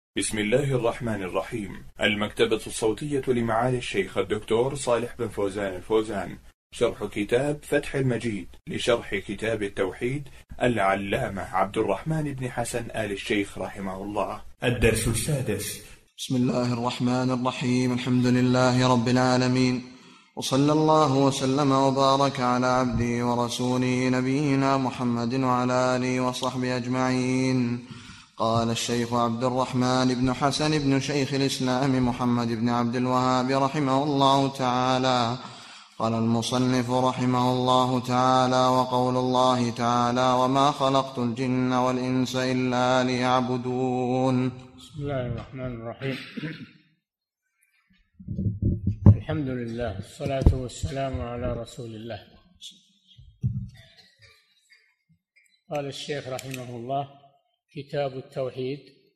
بسم الله الرحمن الرحيم. المكتبة الصوتية لمعالي الشيخ الدكتور صالح بن فوزان الفوزان، شرح كتاب فتح المجيد لشرح كتاب التوحيد العلامة عبد الرحمن بن حسن آل الشيخ رحمه الله. الدرس السادس. بسم الله الرحمن الرحيم. الحمد لله رب العالمين، وصلى الله وسلم وبارك على عبده ورسوله نبينا محمد وعلى آله وصحبه أجمعين. قال الشيخ عبد الرحمن بن حسن بن شيخ الإسلام محمد بن عبد الوهاب رحمه الله تعالى: قال المصنف رحمه الله تعالى: وقول الله تعالى: وما خلقت الجن والإنس إلا ليعبدون. بسم الله الرحمن الرحيم. الحمد لله، الصلاة والسلام على رسول الله. قال الشيخ رحمه الله: كتاب التوحيد.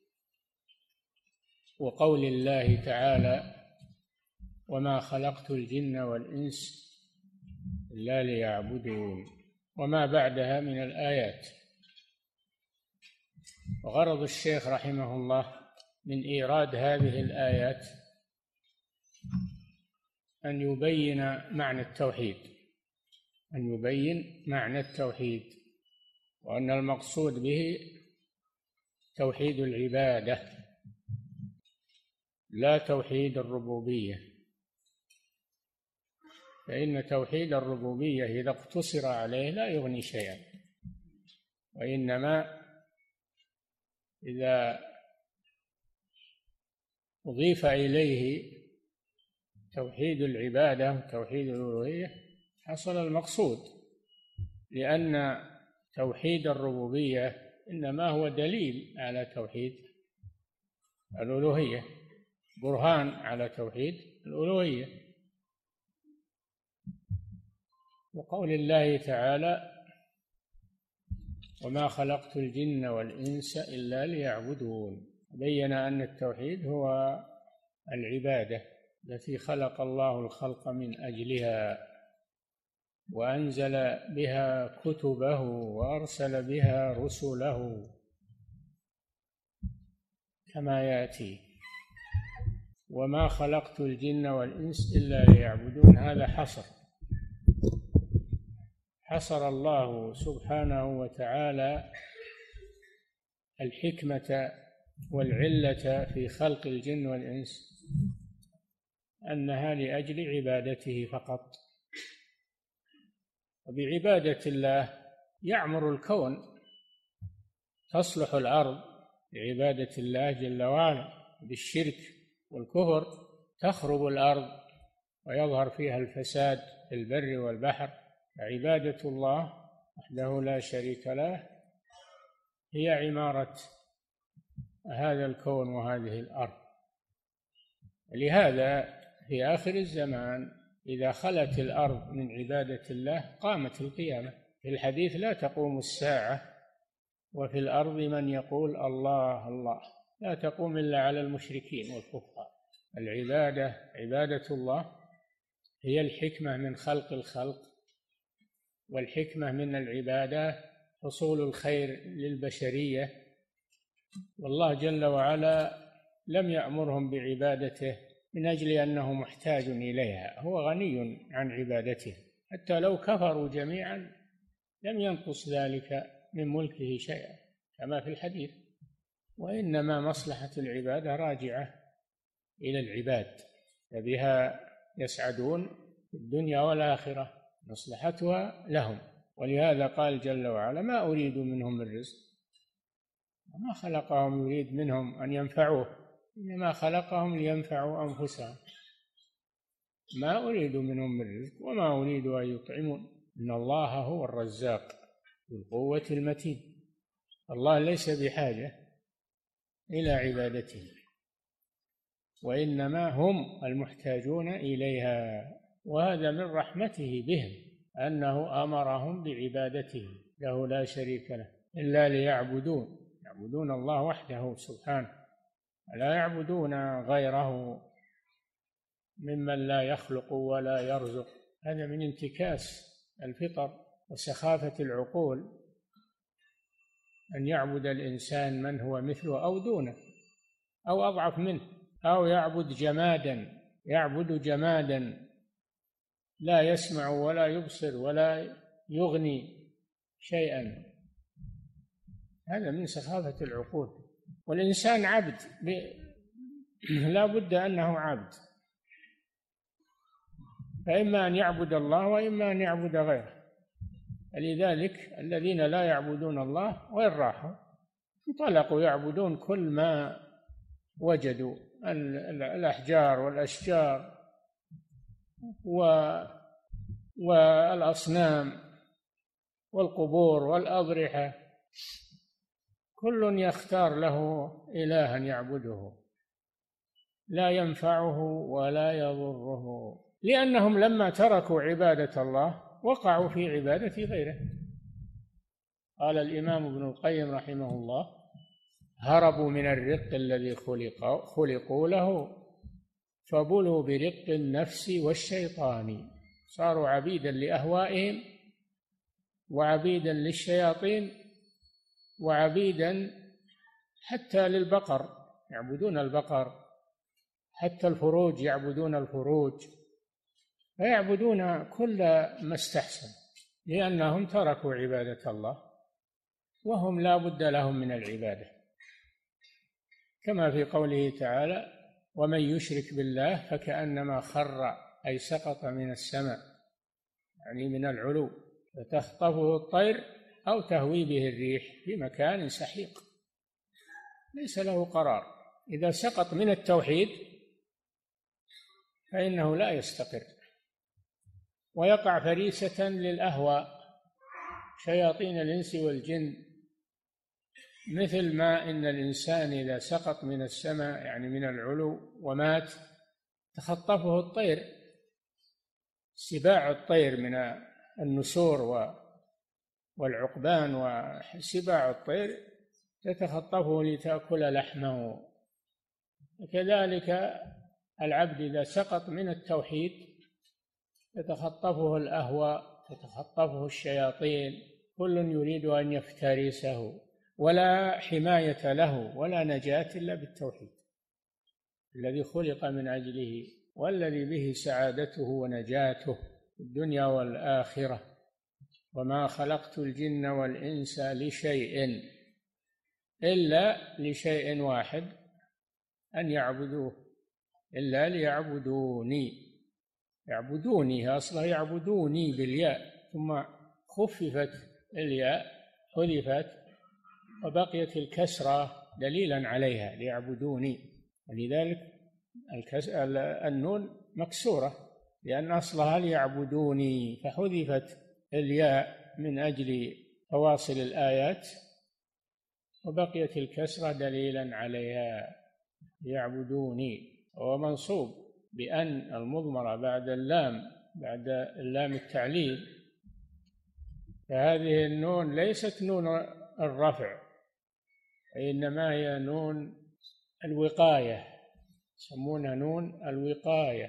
وقول الله تعالى: وما خلقت الجن والإنس إلا ليعبدون، وما بعدها من الآيات. وغرض الشيخ رحمه الله من إيراد هذه الآيات أن يبين معنى التوحيد، وأن المقصود به توحيد العبادة لا توحيد الربوبية، فإن توحيد الربوبية إذا اقتصر عليه لا يغني شيئا، وإنما إذا أضيف إليه توحيد العبادة توحيد الألوهية حصل المقصود، لأن توحيد الربوبية إنما هو دليل على توحيد الألوهية، برهان على توحيد الألوهية. وقول الله تعالى: وما خلقت الجن والإنس إلا ليعبدون، بين أن التوحيد هو العبادة التي خلق الله الخلق من أجلها، وأنزل بها كتبه وأرسل بها رسله كما يأتي. وما خلقت الجن والإنس إلا ليعبدون، هذا حصر الله سبحانه وتعالى الحكمة والعلة في خلق الجن والإنس أنها لأجل عبادته فقط. وبعبادة الله يعمر الكون، تصلح الأرض بعبادة الله جل وعلا. بالشرك والكفر تخرب الأرض ويظهر فيها الفساد في البر والبحر. عبادة الله وحده لا شريك له هي عمارة هذا الكون وهذه الأرض. لهذا في آخر الزمان إذا خلت الأرض من عبادة الله قامت القيامة. في الحديث: لا تقوم الساعة وفي الأرض من يقول الله الله، لا تقوم إلا على المشركين والكفار. عبادة الله هي الحكمة من خلق الخلق، والحكمة من العبادة حصول الخير للبشرية. والله جل وعلا لم يأمرهم بعبادته من أجل أنه محتاج إليها، هو غني عن عبادته، حتى لو كفروا جميعا لم ينقص ذلك من ملكه شيئا كما في الحديث. وإنما مصلحة العبادة راجعة إلى العباد، فبها يسعدون في الدنيا والآخرة، مصلحتها لهم. ولهذا قال جل وعلا: ما أريد منهم من رزق، وما خلقهم يريد منهم أن ينفعوه، إنما خلقهم لينفعوا أنفسهم. ما أريد منهم من رزق وما أريد أن يطعمون، إن الله هو الرزاق ذو القوة المتين. الله ليس بحاجة إلى عبادته، وإنما هم المحتاجون إليها. وهذا من رحمته بهم أنه أمرهم بعبادته له لا شريك له، إلا يعبدون الله وحده سبحانه، لا يعبدون غيره ممن لا يخلق ولا يرزق. هذا من انتكاس الفطر وسخافة العقول، أن يعبد الإنسان من هو مثله أو دونه، أو أضعف منه، أو يعبد جمادا لا يسمع ولا يبصر ولا يغني شيئا. هذا من سخافة العقول. والإنسان عبد، لا بد أنه عبد، فإما أن يعبد الله وإما أن يعبد غيره. لذلك الذين لا يعبدون الله وين راحوا؟ انطلقوا يعبدون كل ما وجدوا، الأحجار والأشجار والأصنام والقبور والأضرحة، كل يختار له إلها يعبده لا ينفعه ولا يضره، لأنهم لما تركوا عبادة الله وقعوا في عبادة غيره. قال الإمام ابن القيم رحمه الله: هربوا من الرق الذي خلقوا له، فبلوا برق النفس والشيطان، صاروا عبيدا لأهوائهم وعبيدا للشياطين وعبيدا حتى للبقر، يعبدون البقر، حتى الفروج يعبدون الفروج، فيعبدون كل ما استحسن، لأنهم تركوا عبادة الله وهم لا بد لهم من العبادة، كما في قوله تعالى: ومن يشرك بالله فكأنما خر، أي سقط من السماء، يعني من العلو، فتخطفه الطير أو تهوي به الريح في مكان سحيق، ليس له قرار. إذا سقط من التوحيد فإنه لا يستقر، ويقع فريسة للأهواء، شياطين الإنس والجن، مثل ما إن الإنسان إذا سقط من السماء يعني من العلو ومات تخطفه الطير، سباع الطير من النسور والعقبان وسباع الطير تتخطفه لتأكل لحمه. وكذلك العبد إذا سقط من التوحيد تتخطفه الأهواء، تتخطفه الشياطين، كل يريد أن يفترسه، ولا حماية له ولا نجاة إلا بالتوحيد الذي خلق من أجله، والذي به سعادته ونجاته في الدنيا والآخرة. وما خلقت الجن والإنس لشيء إلا لشيء واحد، أن يعبدوه، إلا ليعبدوني. يعبدوني أصلا يعبدوني بالياء، ثم خففت الياء، حذفت وبقيت الكسرة دليلا عليها، ليعبدوني. ولذلك النون مكسورة لأن أصلها ليعبدوني، فحذفت الياء من أجل فواصل الآيات وبقيت الكسرة دليلا عليها، ليعبدوني. هو منصوب بأن المضمرة بعد اللام التعليل، فهذه النون ليست نون الرفع، إنما هي نون الوقاية، يسمونها نون الوقاية.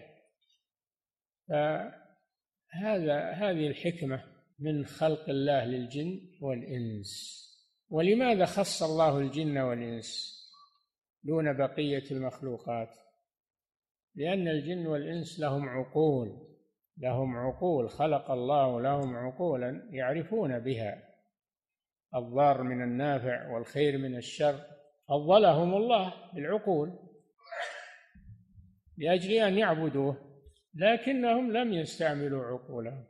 فهذه الحكمة من خلق الله للجن والإنس. ولماذا خص الله الجن والإنس دون بقية المخلوقات؟ لأن الجن والإنس لهم عقول خلق الله لهم عقولا يعرفون بها الضار من النافع والخير من الشر، فضلهم الله بالعقول لأجل أن يعبدوه، لكنهم لم يستعملوا عقولهم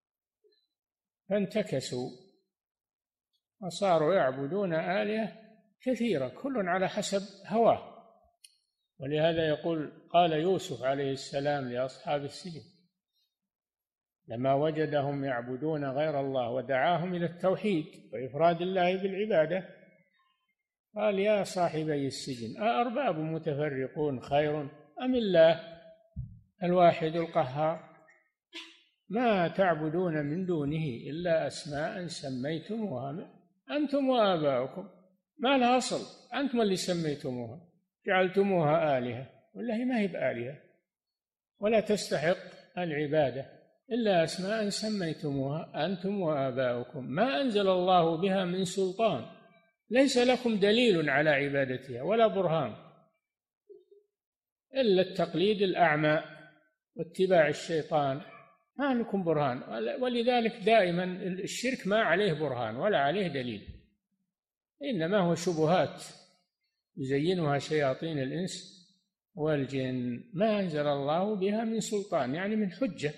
فانتكسوا وصاروا يعبدون آلهة كثيرة كل على حسب هواه. ولهذا قال يوسف عليه السلام لأصحاب السجن لما وجدهم يعبدون غير الله ودعاهم إلى التوحيد وإفراد الله بالعبادة، قال: يا صاحبي السجن أأرباب متفرقون خير أم الله الواحد القهار؟ ما تعبدون من دونه إلا أسماء سميتموها أنتم وآباؤكم، ما لها أصل، أنتم اللي سميتموها جعلتموها آلهة، والله ما هي بآلهة ولا تستحق العبادة، إلا أسماء سميتموها أنتم وآباؤكم ما أنزل الله بها من سلطان، ليس لكم دليل على عبادتها ولا برهان، إلا التقليد الأعمى واتباع الشيطان، ما لكم برهان. ولذلك دائما الشرك ما عليه برهان ولا عليه دليل، إنما هو شبهات يزينها شياطين الإنس والجن، ما أنزل الله بها من سلطان، يعني من حجة.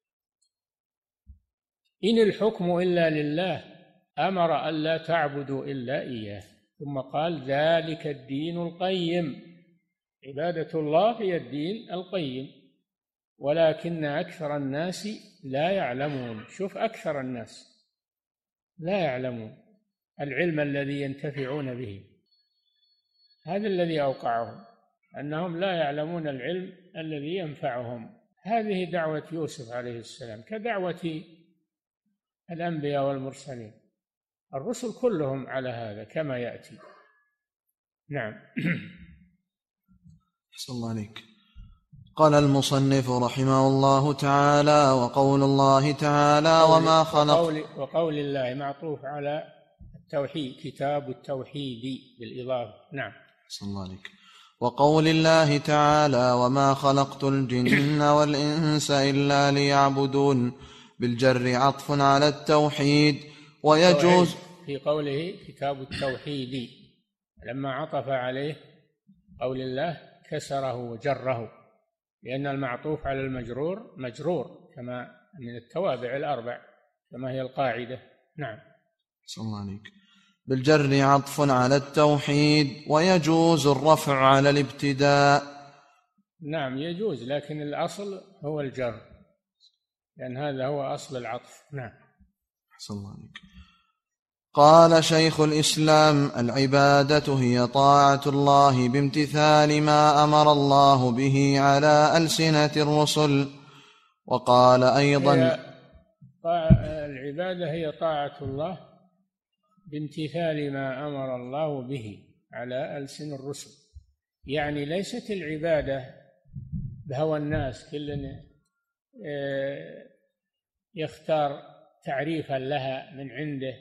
إن الحكم إلا لله أمر ألا تعبدوا إلا إياه، ثم قال ذلك الدين القيم، عبادة الله هي الدين القيم، ولكن أكثر الناس لا يعلمون. شوف، أكثر الناس لا يعلمون العلم الذي ينتفعون به، هذا الذي أوقعهم، أنهم لا يعلمون العلم الذي ينفعهم. هذه دعوة يوسف عليه السلام كدعوة الأنبياء والمرسلين، الرسل كلهم على هذا كما يأتي. نعم. أحسن الله عليك. قال المصنف رحمه الله تعالى: وقول الله تعالى: وما خلق. وقول الله معطوف على التوحيد، كتاب التوحيد بالإضافة. نعم. أحسن الله عليك. وقول الله تعالى: وما خلقت الجن والإنس إلا ليعبدون، بالجر عطف على التوحيد. ويجوز في قوله كتاب التوحيد، لما عطف عليه قول الله كسره وجره، لأن المعطوف على المجرور مجرور كما من التوابع الأربع كما هي القاعدة. نعم. صلى الله عليك. بالجر عطف على التوحيد. ويجوز الرفع على الابتداء. نعم يجوز، لكن الأصل هو الجر، لأن هذا هو أصل العطف. نعم. صلى الله عليك. قال شيخ الإسلام: العبادة هي طاعة الله بامتثال ما أمر الله به على ألسنة الرسل. وقال أيضا: العبادة هي طاعة الله بامتثال ما أمر الله به على ألسن الرسل، يعني ليست العبادة بهوى الناس، كل يختار تعريفا لها من عنده.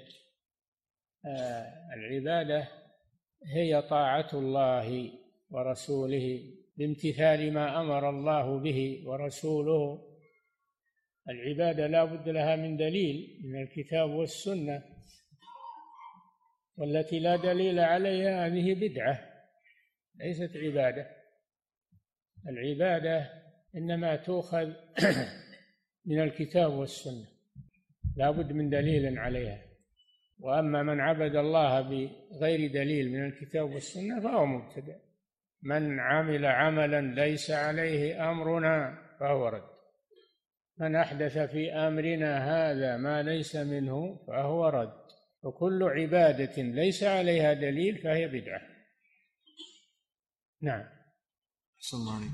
العبادة هي طاعة الله ورسوله بامتثال ما أمر الله به ورسوله. العبادة لا بد لها من دليل من الكتاب والسنة، والتي لا دليل عليها هذه بدعة ليست عبادة. العبادة إنما تؤخذ من الكتاب والسنة، لا بد من دليل عليها. وأما من عبد الله بغير دليل من الكتاب والسنة فهو مبتدع. من عمل عملا ليس عليه أمرنا فهو رد، من أحدث في أمرنا هذا ما ليس منه فهو رد، وكل عبادة ليس عليها دليل فهي بدعة. نعم. صلى الله عليك.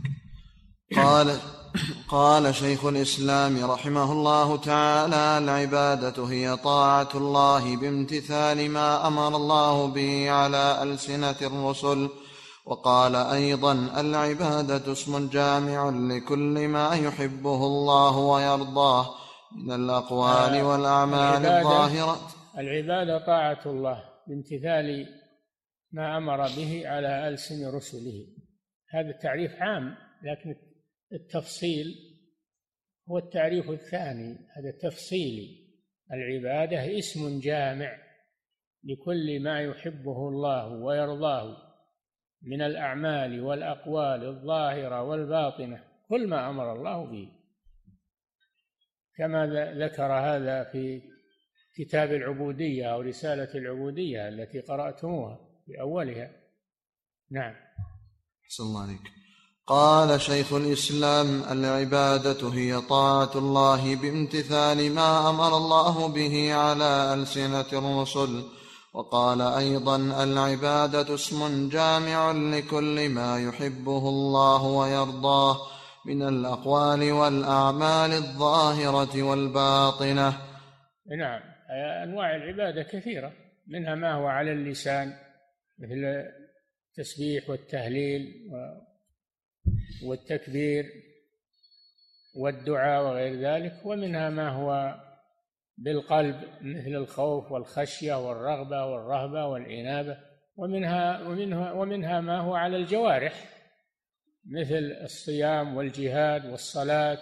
قال شيخ الإسلام رحمه الله تعالى: العبادة هي طاعة الله بامتثال ما أمر الله به على ألسنة الرسل. وقال أيضا: العبادة اسم جامع لكل ما يحبه الله ويرضاه من الأقوال والأعمال الظاهرة. العبادة طاعة الله بامتثال ما أمر به على ألسن رسله. هذا التعريف عام، لكن التفصيل هو التعريف الثاني، هذا تفصيلي. العبادة اسم جامع لكل ما يحبه الله ويرضاه من الأعمال والأقوال الظاهرة والباطنة، كل ما أمر الله به، كما ذكر هذا في كتاب العبودية أو رسالة العبودية التي قرأتموها في أولها. نعم. صلى الله عليك. قال شيخ الإسلام: العبادة هي طاعة الله بامتثال ما أمر الله به على ألسنة الرسل. وقال أيضا: العبادة اسم جامع لكل ما يحبه الله ويرضاه من الأقوال والأعمال الظاهرة والباطنة. نعم. أنواع العبادة كثيرة، منها ما هو على اللسان مثل التسبيح والتهليل والتكبير والدعاء وغير ذلك، ومنها ما هو بالقلب مثل الخوف والخشية والرغبة والرهبة والإنابة، ومنها ما هو على الجوارح مثل الصيام والجهاد والصلاة،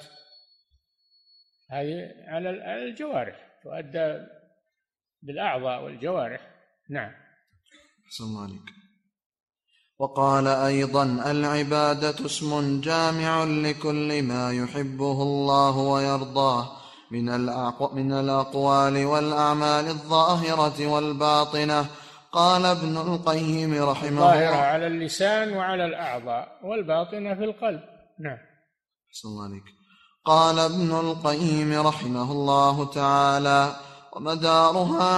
هذه على الجوارح، تؤدى بالأعضاء والجوارح. نعم. أحسن الله عليك. وقال أيضا: العبادة اسم جامع لكل ما يحبه الله ويرضاه من الأقوال والأعمال الظاهرة والباطنة. قال ابن القيم رحمه الله: الظاهرة على اللسان وعلى الأعضاء، والباطنة في القلب. نعم. أحسن الله عليك. قال ابن القيم رحمه الله تعالى: ومدارها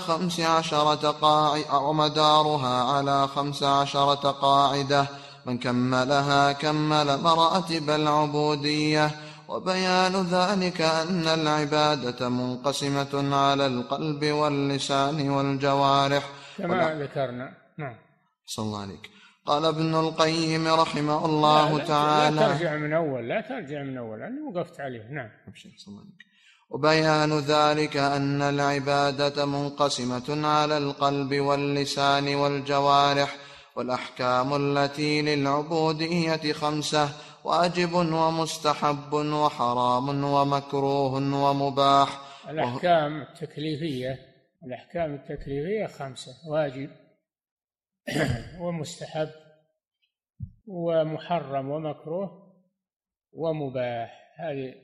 على 15 قاعدة، من كملها كمل مراتب العبودية. وبيان ذلك أن العبادة منقسمة على القلب واللسان والجوارح كما ذكرنا. نعم. صلى الله عليك. قال ابن القيم رحمه الله تعالى: لا ترجع من أول أنا وقفت عليه. نعم. وبيان ذلك أن العبادة منقسمة على القلب واللسان والجوارح، والأحكام التي للعبودية 5: واجب ومستحب وحرام ومكروه ومباح. الأحكام التكليفية 5: واجب ومستحب ومحرم ومكروه ومباح. هذه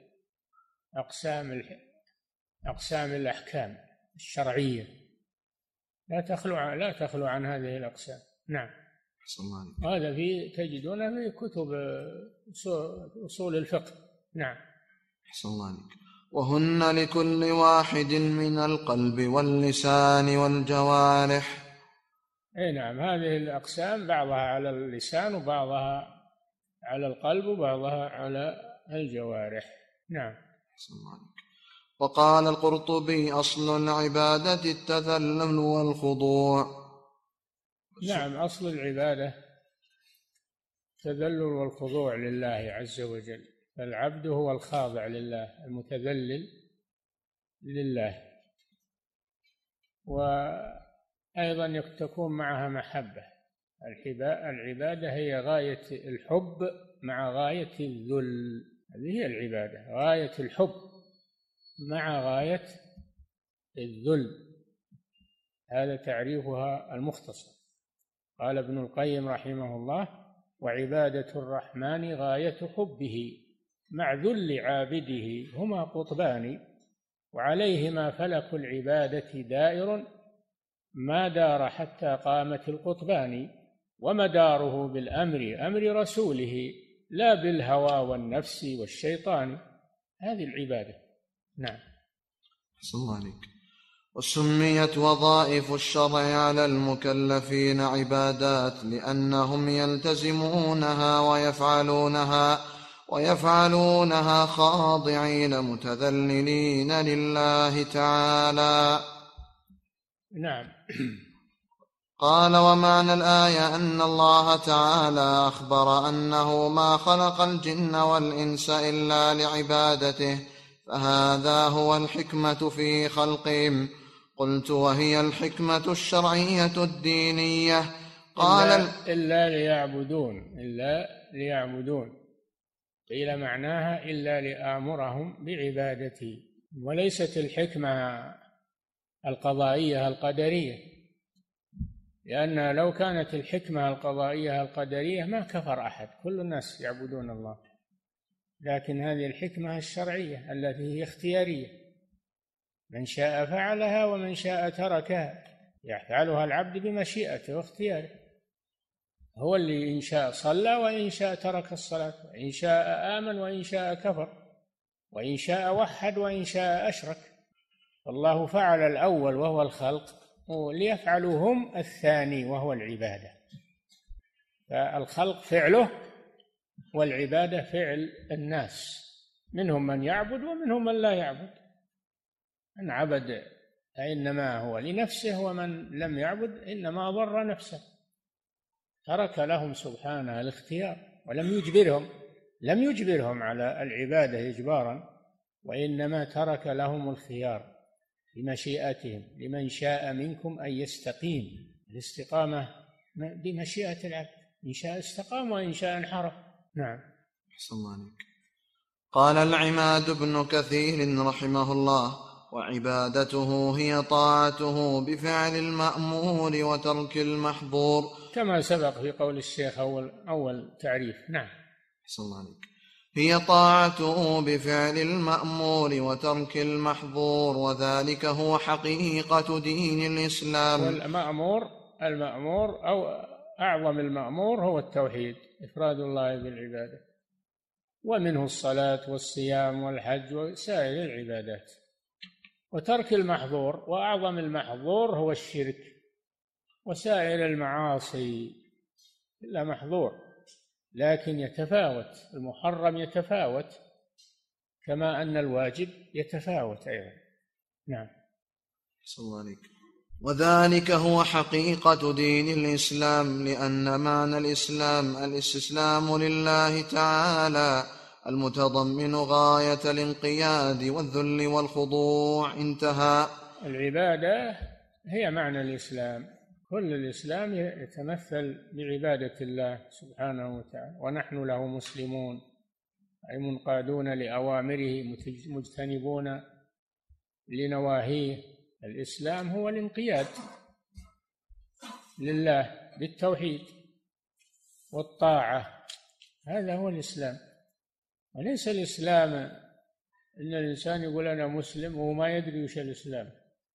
أقسام الأحكام الشرعية، لا تخلو عن هذه الأقسام. نعم. هذا تجدونه في كتب أصول الفقه. نعم. أحسن الله عليك. وهن لكل واحد من القلب واللسان والجوارح. أي نعم. هذه الأقسام بعضها على اللسان وبعضها على القلب وبعضها على الجوارح. نعم. أحسن الله عليك. وقال القرطبي: أصل العبادة التذلل والخضوع. نعم. أصل العبادة التذلل والخضوع لله عز وجل، فالعبد هو الخاضع لله المتذلل لله، وأيضا تكون معها محبة. العبادة هي غاية الحب مع غاية الذل، هذه هي العبادة، غاية الحب مع غاية الذل، هذا تعريفها المختصر. قال ابن القيم رحمه الله: وعبادة الرحمن غاية حبه مع ذل عابده، هما قطبان وعليهما فلك العبادة دائر، ما دار حتى قامت القطبان، ومداره أمر رسوله لا بالهوى والنفس والشيطان. هذه العبادة. نعم. صلى الله عليك. وسميت وظائف الشرع على المكلفين عبادات لأنهم يلتزمونها ويفعلونها خاضعين متذللين لله تعالى. نعم. قال: ومعنى الآية أن الله تعالى أخبر أنه ما خلق الجن والإنس إلا لعبادته، فهذا هو الحكمة في خلقهم. قلت: وهي الحكمة الشرعية الدينية؟ قال: إلا ليعبدون، قيل معناها إلا لآمرهم بعبادتي، وليست الحكمة القضائية القدرية، لأن لو كانت الحكمة القضائية القدرية ما كفر أحد، كل الناس يعبدون الله، لكن هذه الحكمة الشرعية التي هي اختيارية، من شاء فعلها ومن شاء تركها، يفعلها العبد بمشيئته واختياره، هو اللي إن شاء صلى وإن شاء ترك الصلاة، وإن شاء آمن وإن شاء كفر، وإن شاء وحد وإن شاء أشرك. فالله فعل الأول وهو الخلق، وليفعلوا هم الثاني وهو العبادة. فالخلق فعله والعبادة فعل الناس، منهم من يعبد ومنهم من لا يعبد. من عبد فإنما هو لنفسه، ومن لم يعبد إنما ضر نفسه. ترك لهم سبحانه الاختيار ولم يجبرهم على العبادة إجبارا، وإنما ترك لهم الخيار بمشيئتهم، لمن شاء منكم أن يستقيم. الاستقامة بمشيئة العبد، إن شاء استقام وإن شاء انحرف. نعم. أحسن الله عليك. قال العماد بن كثير رحمه الله: وعبادته هي طاعته بفعل المأمور وترك المحظور، كما سبق في قول الشيخ أول تعريف. نعم. أحسن الله عليك. هي طاعته بفعل المأمور وترك المحظور، وذلك هو حقيقة دين الإسلام. المأمور أو أعظم المأمور هو التوحيد، إفراد الله بالعبادة، ومنه الصلاة والصيام والحج وسائر العبادات. وترك المحظور، وأعظم المحظور هو الشرك وسائر المعاصي، إلا محظور، لكن يتفاوت. المحرم يتفاوت كما أن الواجب يتفاوت أيضا. نعم. صلى الله عليك. وذلك هو حقيقة دين الإسلام، لأن معنى الإسلام الاستسلام لله تعالى المتضمن غاية الانقياد والذل والخضوع. انتهى. العبادة هي معنى الإسلام، كل الإسلام يتمثل بعبادة الله سبحانه وتعالى، ونحن له مسلمون، أي منقادون لأوامره مجتنبون لنواهيه. الإسلام هو الانقياد لله بالتوحيد والطاعة، هذا هو الإسلام. وليس الإسلام إن الإنسان يقول أنا مسلم وهو ما يدري وش الإسلام،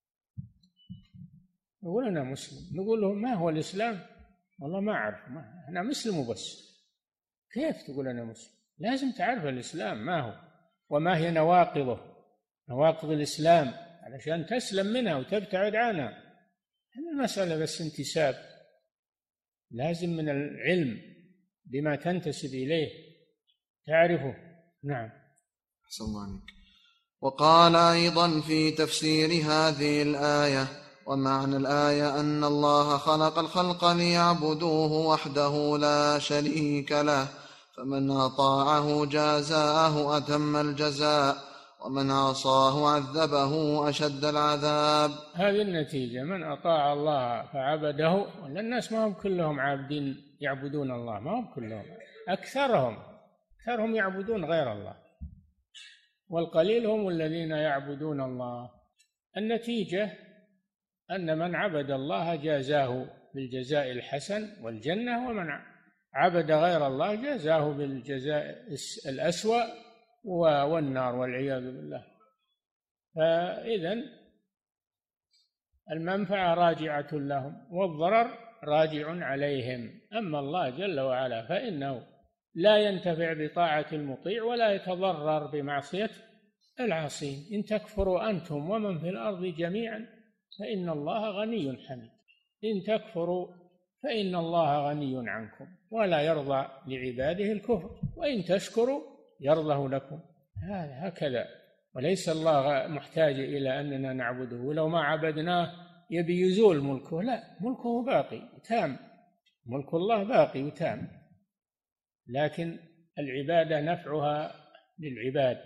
يقول أنا مسلم، نقول له ما هو الإسلام؟ والله ما أعرف، أنا مسلم وبس. كيف تقول أنا مسلم؟ لازم تعرف الإسلام ما هو وما هي نواقضه، نواقض الإسلام، علشان تسلم منها وتبتعد عنها. المسألة بس انتساب، لازم من العلم بما تنتسب إليه تعرفه. نعم. أحسن الله عليك. وقال أيضا في تفسير هذه الآية: ومعنى الآية أن الله خلق الخلق ليعبدوه وحده لا شريك له، فمن أطاعه جازاه أتم الجزاء، ومن عصاه عذبه أشد العذاب. هذه النتيجة، من أطاع الله فعبده. ولا الناس ما هم كلهم عابدين يعبدون الله، ما هم كلهم، أكثرهم يعبدون غير الله، والقليل هم الذين يعبدون الله. النتيجة أن من عبد الله جازاه بالجزاء الحسن والجنة، ومن عبد غير الله جازاه بالجزاء الأسوأ والنار والعياذ بالله. فإذن المنفعة راجعة لهم والضرر راجع عليهم. أما الله جل وعلا فإنه لا ينتفع بطاعة المطيع ولا يتضرر بمعصية العاصين. إن تكفروا أنتم ومن في الأرض جميعا فإن الله غني حميد. إن تكفروا فإن الله غني عنكم ولا يرضى لعباده الكفر، وإن تشكروا يرضه لكم. هكذا. وليس الله محتاج إلى أننا نعبده، لو ما عبدناه يبي يزول ملكه، لا، ملكه باقي تام، ملك الله باقي تام، لكن العبادة نفعها للعباد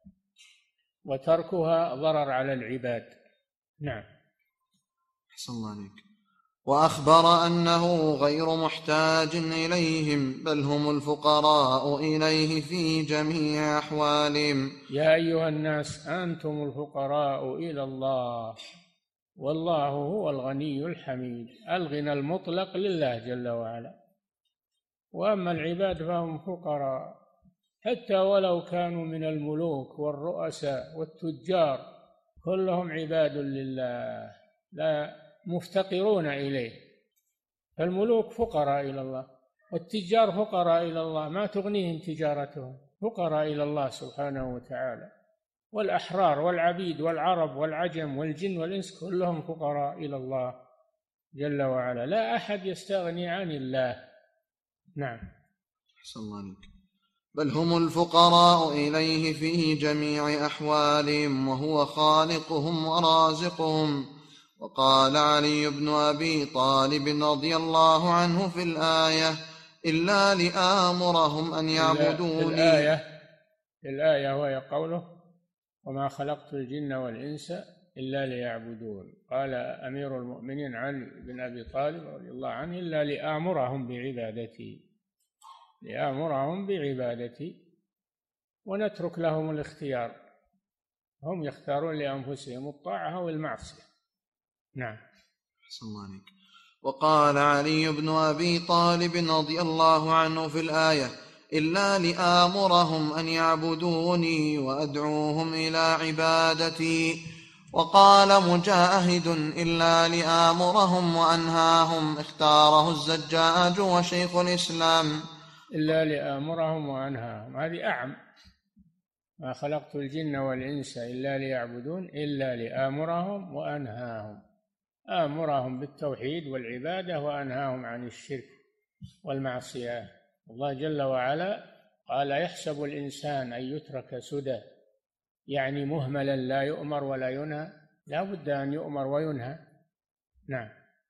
وتركها ضرر على العباد. نعم. أحسن الله عليك. وأخبر أنه غير محتاج إليهم، بل هم الفقراء إليه في جميع أحوالهم. يا أيها الناس أنتم الفقراء إلى الله والله هو الغني الحميد. الغنى المطلق لله جل وعلا، وأما العباد فهم فقراء، حتى ولو كانوا من الملوك والرؤساء والتجار كلهم عباد لله لا مفتقرون إليه. فالملوك فقراء إلى الله والتجار فقراء إلى الله، ما تغنيهم تجارتهم، فقراء إلى الله سبحانه وتعالى. والأحرار والعبيد والعرب والعجم والجن والإنس كلهم فقراء إلى الله جل وعلا، لا أحد يستغني عن الله. نعم. أحسن الله عليك. بل هم الفقراء إليه في جميع أحوالهم، وهو خالقهم ورازقهم. وقال علي بن أبي طالب رضي الله عنه في الآية: إلا لآمرهم أن يعبدوني. الآية وهي قوله: وما خلقت الجن والإنس إلا ليعبدون. قال أمير المؤمنين علي بن أبي طالب رضي الله عنه: إلا لآمرهم بعبادتي، لآمرهم بعبادتي ونترك لهم الاختيار، هم يختارون لأنفسهم الطاعة أو المعصية. نعم. أحسن الله عليك. وقال علي بن أبي طالب رضي الله عنه في الآية: إلا لآمرهم أن يعبدوني وأدعوهم إلى عبادتي. وقال مجاهد: إلا لآمرهم وأنهاهم. اختاره الزجاج وشيخ الإسلام. إلا لآمرهم وأنهاهم، هذه أعم: ما خلقت الجن والإنس إلا ليعبدون، إلا لآمرهم وأنهاهم، آمرهم بالتوحيد والعبادة وأنهاهم عن الشرك والمعصية. الله جل وعلا قال: يحسب الإنسان أن يترك سدى، يعني مهملا لا يؤمر ولا ينهى، لا بد أن يؤمر وينهى. نعم.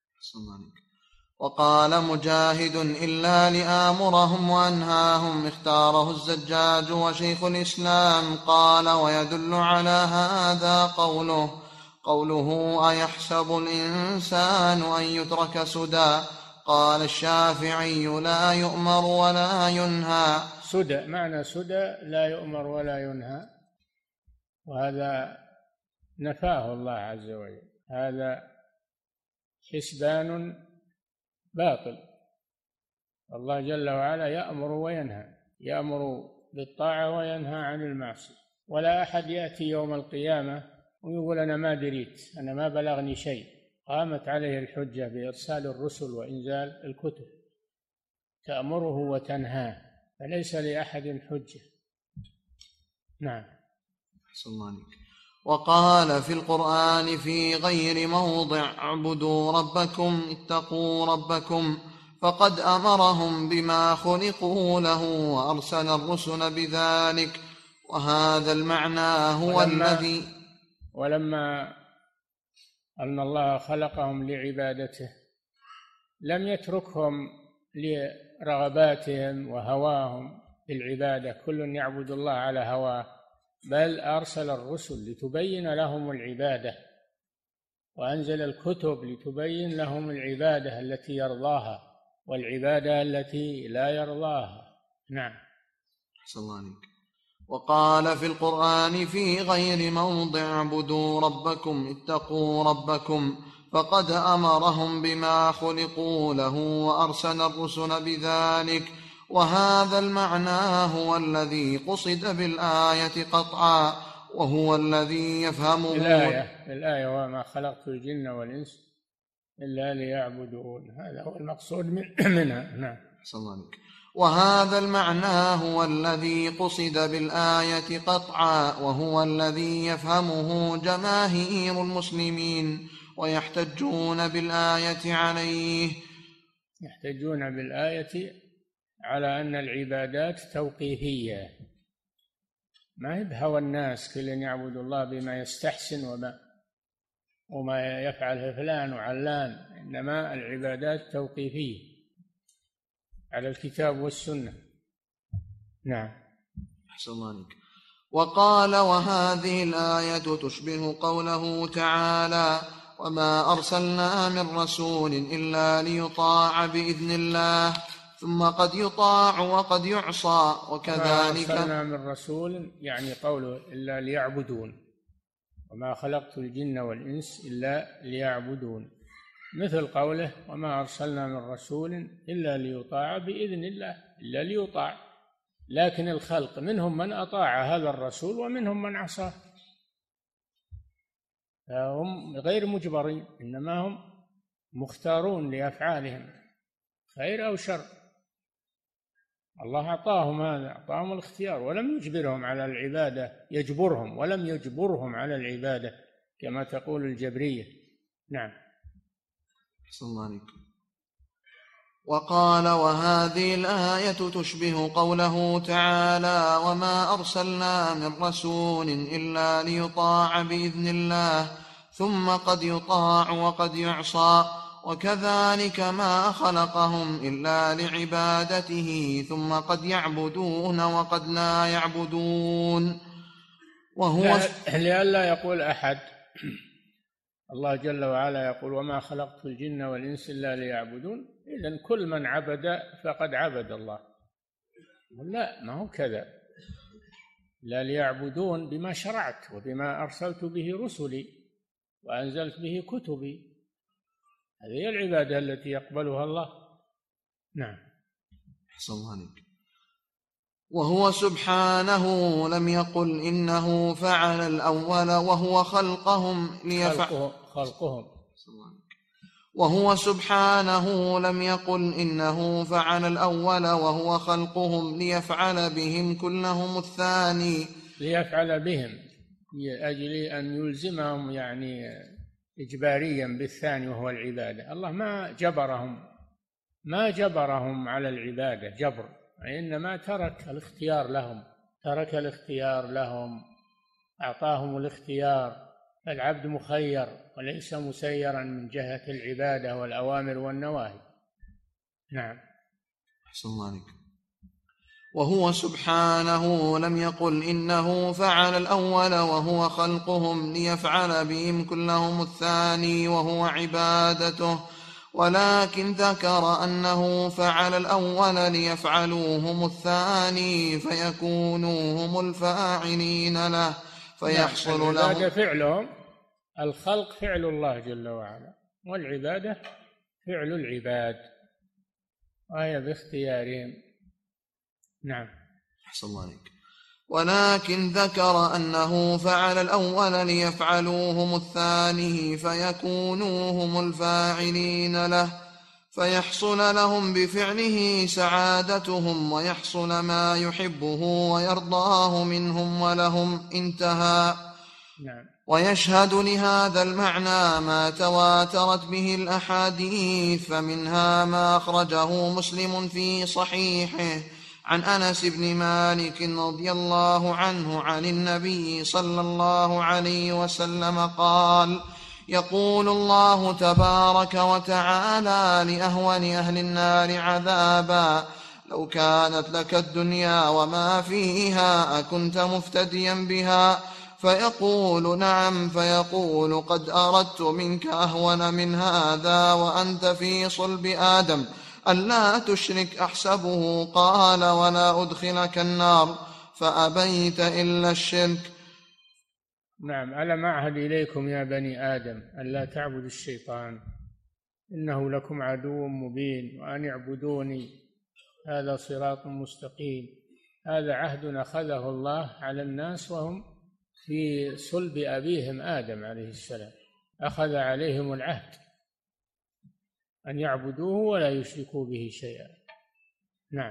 وقال مجاهد: إلا لآمرهم وأنهاهم. اختاره الزجاج وشيخ الإسلام. قال: ويدل على هذا قوله: أيحسب الإنسان أن يترك سدى. قال الشافعي: لا يؤمر ولا ينهى. سدى، معنى سدى لا يؤمر ولا ينهى، وهذا نفاه الله عز وجل، هذا حسبان باطل. الله جل وعلا يأمر وينهى، يأمر بالطاعة وينهى عن المعصية. ولا أحد يأتي يوم القيامة ويقول: أنا ما دريت، أنا ما بلغني شيء. قامت عليه الحجة بإرسال الرسل وإنزال الكتب تأمره وتنهاه، فليس لأحد حجة. نعم. أحسن الله عليك. وقال في القرآن في غير موضع: اعبدوا ربكم اتقوا ربكم، فقد أمرهم بما خلقوا له وأرسل الرسل بذلك. وهذا المعنى هو ولما أن الله خلقهم لعبادته لم يتركهم لرغباتهم وهواهم في العبادة، كل يعبد الله على هواه، بل أرسل الرسل لتبين لهم العبادة، وأنزل الكتب لتبين لهم العبادة التي يرضاها والعبادة التي لا يرضاها. نعم. أحسن الله عليك. وقال في القرآن في غير موضع: اعبدوا ربكم اتقوا ربكم، فقد أمرهم بما خلقوا له وأرسل الرسل بذلك. وهذا المعنى هو الذي قصد بالآية قطعا، وهو الذي يفهمه الآية: وما خلقت الجن والإنس إلا ليعبدون، هذا هو المقصود منها. نعم. صلى الله عليك. وهذا المعنى هو الذي قصد بالآية قطعا، وهو الذي يفهمه جماهير المسلمين ويحتجون بالآية عليه. يحتجون بالآية على أن العبادات توقيفية، ما هي بهوى الناس، كل يعبد الله بما يستحسن وما يفعل فلان وعلان، إنما العبادات توقيفية على الكتاب والسنة. نعم. أحسن الله عليك. وقال: وهذه الآية تشبه قوله تعالى: وما أرسلنا من رسول إلا ليطاع بإذن الله، ثم قد يطاع وقد يعصى. وكذلك وما أرسلنا من رسول، يعني قوله إلا ليعبدون، وما خلقت الجن والإنس إلا ليعبدون، مثل قوله: وما أرسلنا من رسول إلا ليطاع بإذن الله، إلا ليطاع. لكن الخلق منهم من أطاع هذا الرسول ومنهم من عصاه، فهم غير مجبرين، إنما هم مختارون لأفعالهم خير أو شر. الله أعطاهم هذا، أعطاهم الاختيار، ولم يجبرهم على العبادة، يجبرهم ولم يجبرهم على العبادة كما تقول الجبرية. نعم. صلى الله عليه. وقال: وهذه الآية تشبه قوله تعالى: وما أرسلنا من رسول إلا ليطاع بإذن الله، ثم قد يطاع وقد يعصى. وكذلك ما خلقهم إلا لعبادته، ثم قد يعبدون وقد لا يعبدون. وهو لئلا يقول أحد، الله جل وعلا يقول: وما خلقت الجن والإنس إلا ليعبدون، إذن كل من عبد فقد عبد الله، لا، ما هو كذا. لا ليعبدون بما شرعت وبما أرسلت به رسلي وأنزلت به كتبي. هذه هي العبادة التي يقبلها الله. نعم. أحسن الله عليك. وهو سبحانه لم يقل إنه فعل الأول وهو خلقهم خلقهم. وهو سبحانه لم يقل إنه فعل الأول وهو خلقهم ليفعل بهم كلهم الثاني. ليفعل بهم لأجل أن يلزمهم يعني إجباريا بالثاني وهو العبادة. الله ما جبرهم على العبادة جبر، إنما ترك الاختيار لهم، أعطاهم الاختيار. العبد مخير وليس مسيرا من جهة العبادة والأوامر والنواهي. نعم. أحسن الله عليك. وهو سبحانه لم يقل إنه فعل الأول وهو خلقهم ليفعل بهم كلهم الثاني وهو عبادته، ولكن ذكر أنه فعل الأول ليفعلوهم الثاني فيكونوا هم الفاعلين له فيحصل لهم. العبادة فعلهم، الخلق فعل الله جل وعلا، والعبادة فعل العباد وهي باختيارهم. نعم. أحسن الله عليك. ولكن ذكر أنه فعل الأول ليفعلوهم الثاني فيكونوا هم الفاعلين له فيحصل لهم بفعله سعادتهم ويحصل ما يحبه ويرضاه منهم ولهم. انتهى. نعم. ويشهد لهذا المعنى ما تواترت به الأحاديث، فمنها ما أخرجه مسلم في صحيحه عن أنس بن مالك رضي الله عنه عن النبي صلى الله عليه وسلم قال: يقول الله تبارك وتعالى لأهون أهل النار عذابا: لو كانت لك الدنيا وما فيها أكنت مفتديا بها؟ فيقول: نعم. فيقول: قد أردت منك أهون من هذا وأنت في صلب آدم، ألا تشرك أحسبه. قال: ولا أدخلك النار، فأبيت إلا الشرك. نعم. ألم أعهد إليكم يا بني آدم ألا تعبدوا الشيطان إنه لكم عدو مبين وأن اعبدوني هذا صراط مستقيم. هذا عهد أخذه الله على الناس وهم في صلب أبيهم آدم عليه السلام، أخذ عليهم العهد أن يعبدوه ولا يشركوا به شيئا. نعم.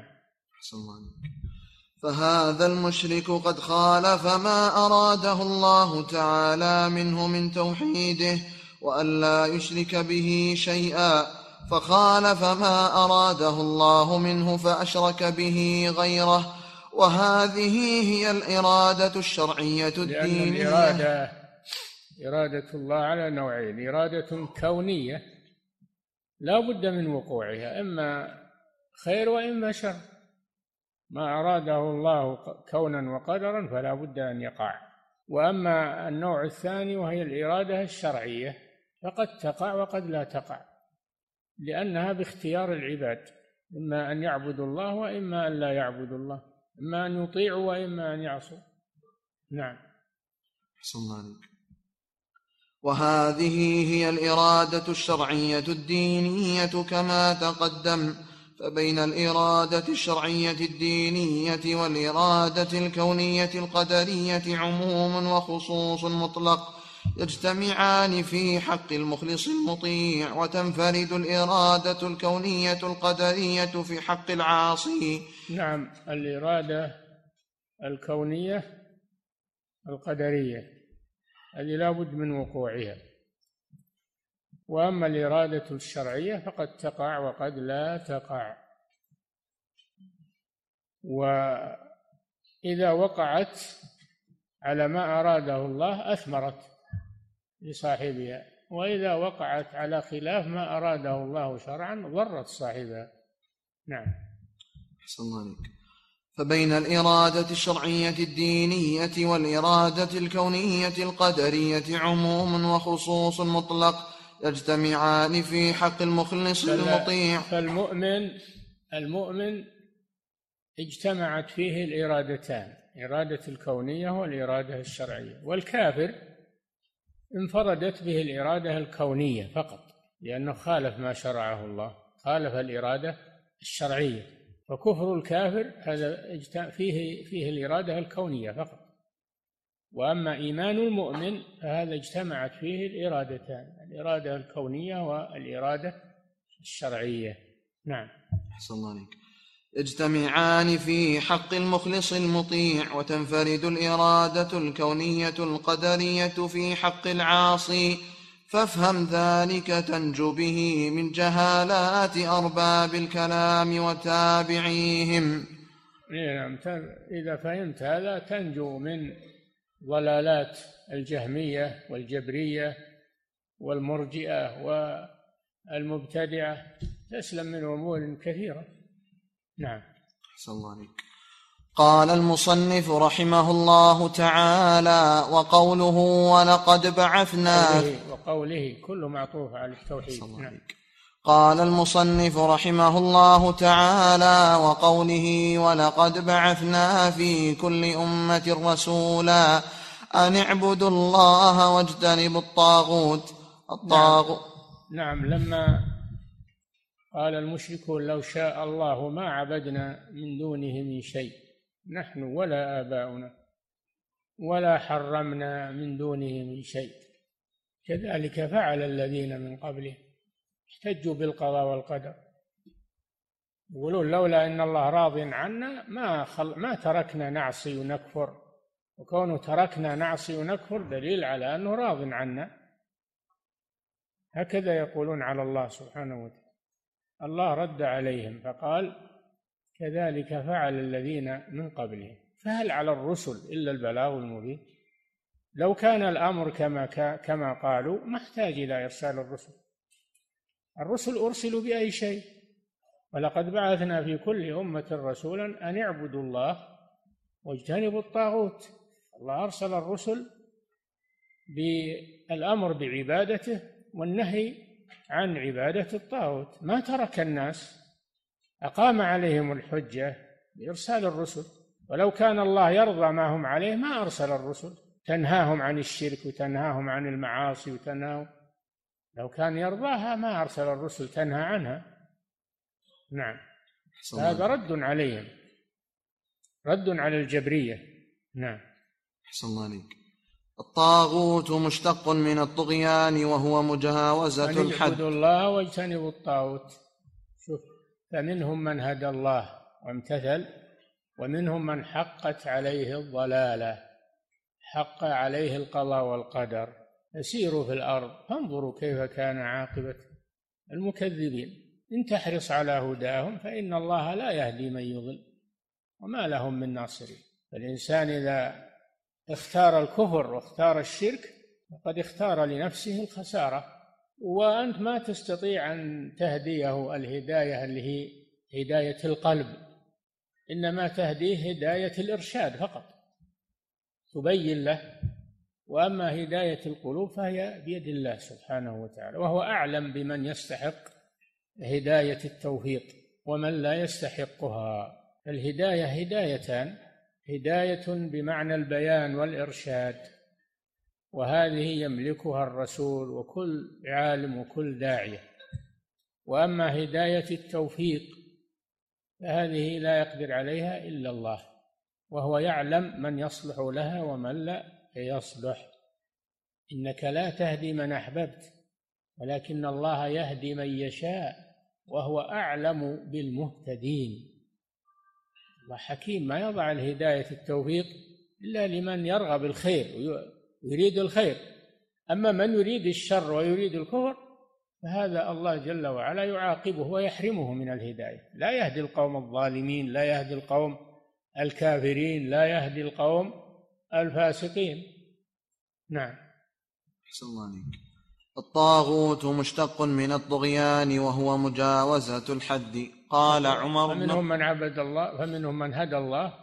فهذا المشرك قد خالف ما أراده الله تعالى منه من توحيده وأن لا يشرك به شيئا، فخالف ما أراده الله منه فأشرك به غيره. وهذه هي الإرادة الشرعية الدينية. لأن إرادة الله على نوعين: إرادة كونية لا بد من وقوعها، إما خير وإما شر. ما أراده الله كونا وقدرا فلا بد أن يقع. وأما النوع الثاني وهي الإرادة الشرعية فقد تقع وقد لا تقع، لأنها باختيار العباد، إما أن يعبدوا الله وإما أن لا يعبدوا الله، إما أن يطيعوا وإما أن يعصوا. نعم. أحسن الله عليك. وهذه هي الإرادة الشرعية الدينية كما تقدم. فبين الإرادة الشرعية الدينية والإرادة الكونية القدرية عموم وخصوص مطلق يجتمعان في حق المخلص المطيع، وتنفرد الإرادة الكونية القدرية في حق العاصي. نعم. الإرادة الكونية القدرية هذه لا بد من وقوعها، وأما الإرادة الشرعية فقد تقع وقد لا تقع. وإذا وقعت على ما أراده الله أثمرت لصاحبها، وإذا وقعت على خلاف ما أراده الله شرعا ضرت صاحبها. نعم. أحسن الله عليك. فبين الإرادة الشرعية الدينية والإرادة الكونية القدرية عموم وخصوص مطلق يجتمعان في حق المخلص المطيع. فالمؤمن اجتمعت فيه الإرادتان، إرادة الكونية والإرادة الشرعية. والكافر انفردت به الإرادة الكونية فقط، لأنه خالف ما شرعه الله، خالف الإرادة الشرعية. فكفر الكافر هذا فيه الإرادة الكونية فقط. وأما إيمان المؤمن فهذا اجتمعت فيه الإرادتان، الإرادة الكونية والإرادة الشرعية. نعم. أحسن الله عليك. يجتمعان في حق المخلص المطيع، وتنفرد الإرادة الكونية القدرية في حق العاصي، فافهم ذلك تنجو به من جهالات أرباب الكلام وتابعيهم. نعم، إذا فهمت هذا تنجو من ضلالات الجهمية والجبرية والمرجئة والمبتدعة، تسلم من أمور كثيرة. نعم. أحسن الله عليك. قال المصنف رحمه الله تعالى: وقوله ولقد بعثنا، وقوله كله معطوف على التوحيد. نعم. قال المصنف رحمه الله تعالى: وقوله ولقد بعثنا في كل أمة رسولا أن اعبدوا الله واجتنبوا الطاغوت. نعم. لما قال المشركون لو شاء الله ما عبدنا من دونه من شيء، نحن ولا آباؤنا ولا حرمنا من دونه من شيء، كذلك فعل الذين من قبله، احتجوا بالقضاء والقدر، يقولون لولا أن الله راض عنا ما تركنا نعصي ونكفر، وكونه تركنا نعصي ونكفر دليل على أنه راض عنا. هكذا يقولون على الله سبحانه وتعالى. الله رد عليهم فقال كذلك فعل الذين من قبلهم. فهل على الرسل إلا البلاغ المبين؟ لو كان الأمر كما قالوا ما احتاج إلى إرسال الرسل أرسلوا بأي شيء. ولقد بعثنا في كل أمة رسولا أن اعبدوا الله واجتنبوا الطاغوت. الله أرسل الرسل بالأمر بعبادته والنهي عن عبادة الطاغوت، ما ترك الناس، أقام عليهم الحجة بإرسال الرسل. ولو كان الله يرضى ما هم عليه ما أرسل الرسل تنهاهم عن الشرك وتنهاهم عن المعاصي وتنهاهم. لو كان يرضاها ما أرسل الرسل تنهى عنها. نعم. هذا رد عليهم، رد على الجبرية. نعم. أحسن الله عليك. الطاغوت مشتق من الطغيان وهو مجاوزة الحد. اعبدوا الله واجتنبوا الطاغوت. شوف، فمنهم من هدى الله وامتثل، ومنهم من حقت عليه الضلالة، حق عليه القضاء والقدر. فسيروا في الأرض فانظروا كيف كان عاقبة المكذبين. إن تحرص على هداهم فإن الله لا يهدي من يضل وما لهم من ناصرين. فالإنسان إذا اختار الكفر واختار الشرك فقد اختار لنفسه الخسارة، وأنت ما تستطيع أن تهديه الهداية اللي هي هداية القلب، إنما تهديه هداية الإرشاد فقط، تبين له. وأما هداية القلوب فهي بيد الله سبحانه وتعالى، وهو أعلم بمن يستحق هداية التوفيق ومن لا يستحقها. الهداية هدايتان: هداية بمعنى البيان والإرشاد، وهذه يملكها الرسول وكل عالم وكل داعية. وأما هداية التوفيق فهذه لا يقدر عليها إلا الله، وهو يعلم من يصلح لها ومن لا يصلح. إنك لا تهدي من أحببت ولكن الله يهدي من يشاء وهو أعلم بالمهتدين. الله حكيم، ما يضع الهداية التوفيق إلا لمن يرغب الخير ويريد الخير. أما من يريد الشر ويريد الكفر فهذا الله جل وعلا يعاقبه ويحرمه من الهداية. لا يهدي القوم الظالمين، لا يهدي القوم الكافرين، لا يهدي القوم الفاسقين. نعم. أحسن الله عليك. الطاغوت مشتق من الطغيان وهو مجاوزة الحد. قال عمر: فمنهم من عبد الله، فمنهم من هدى الله،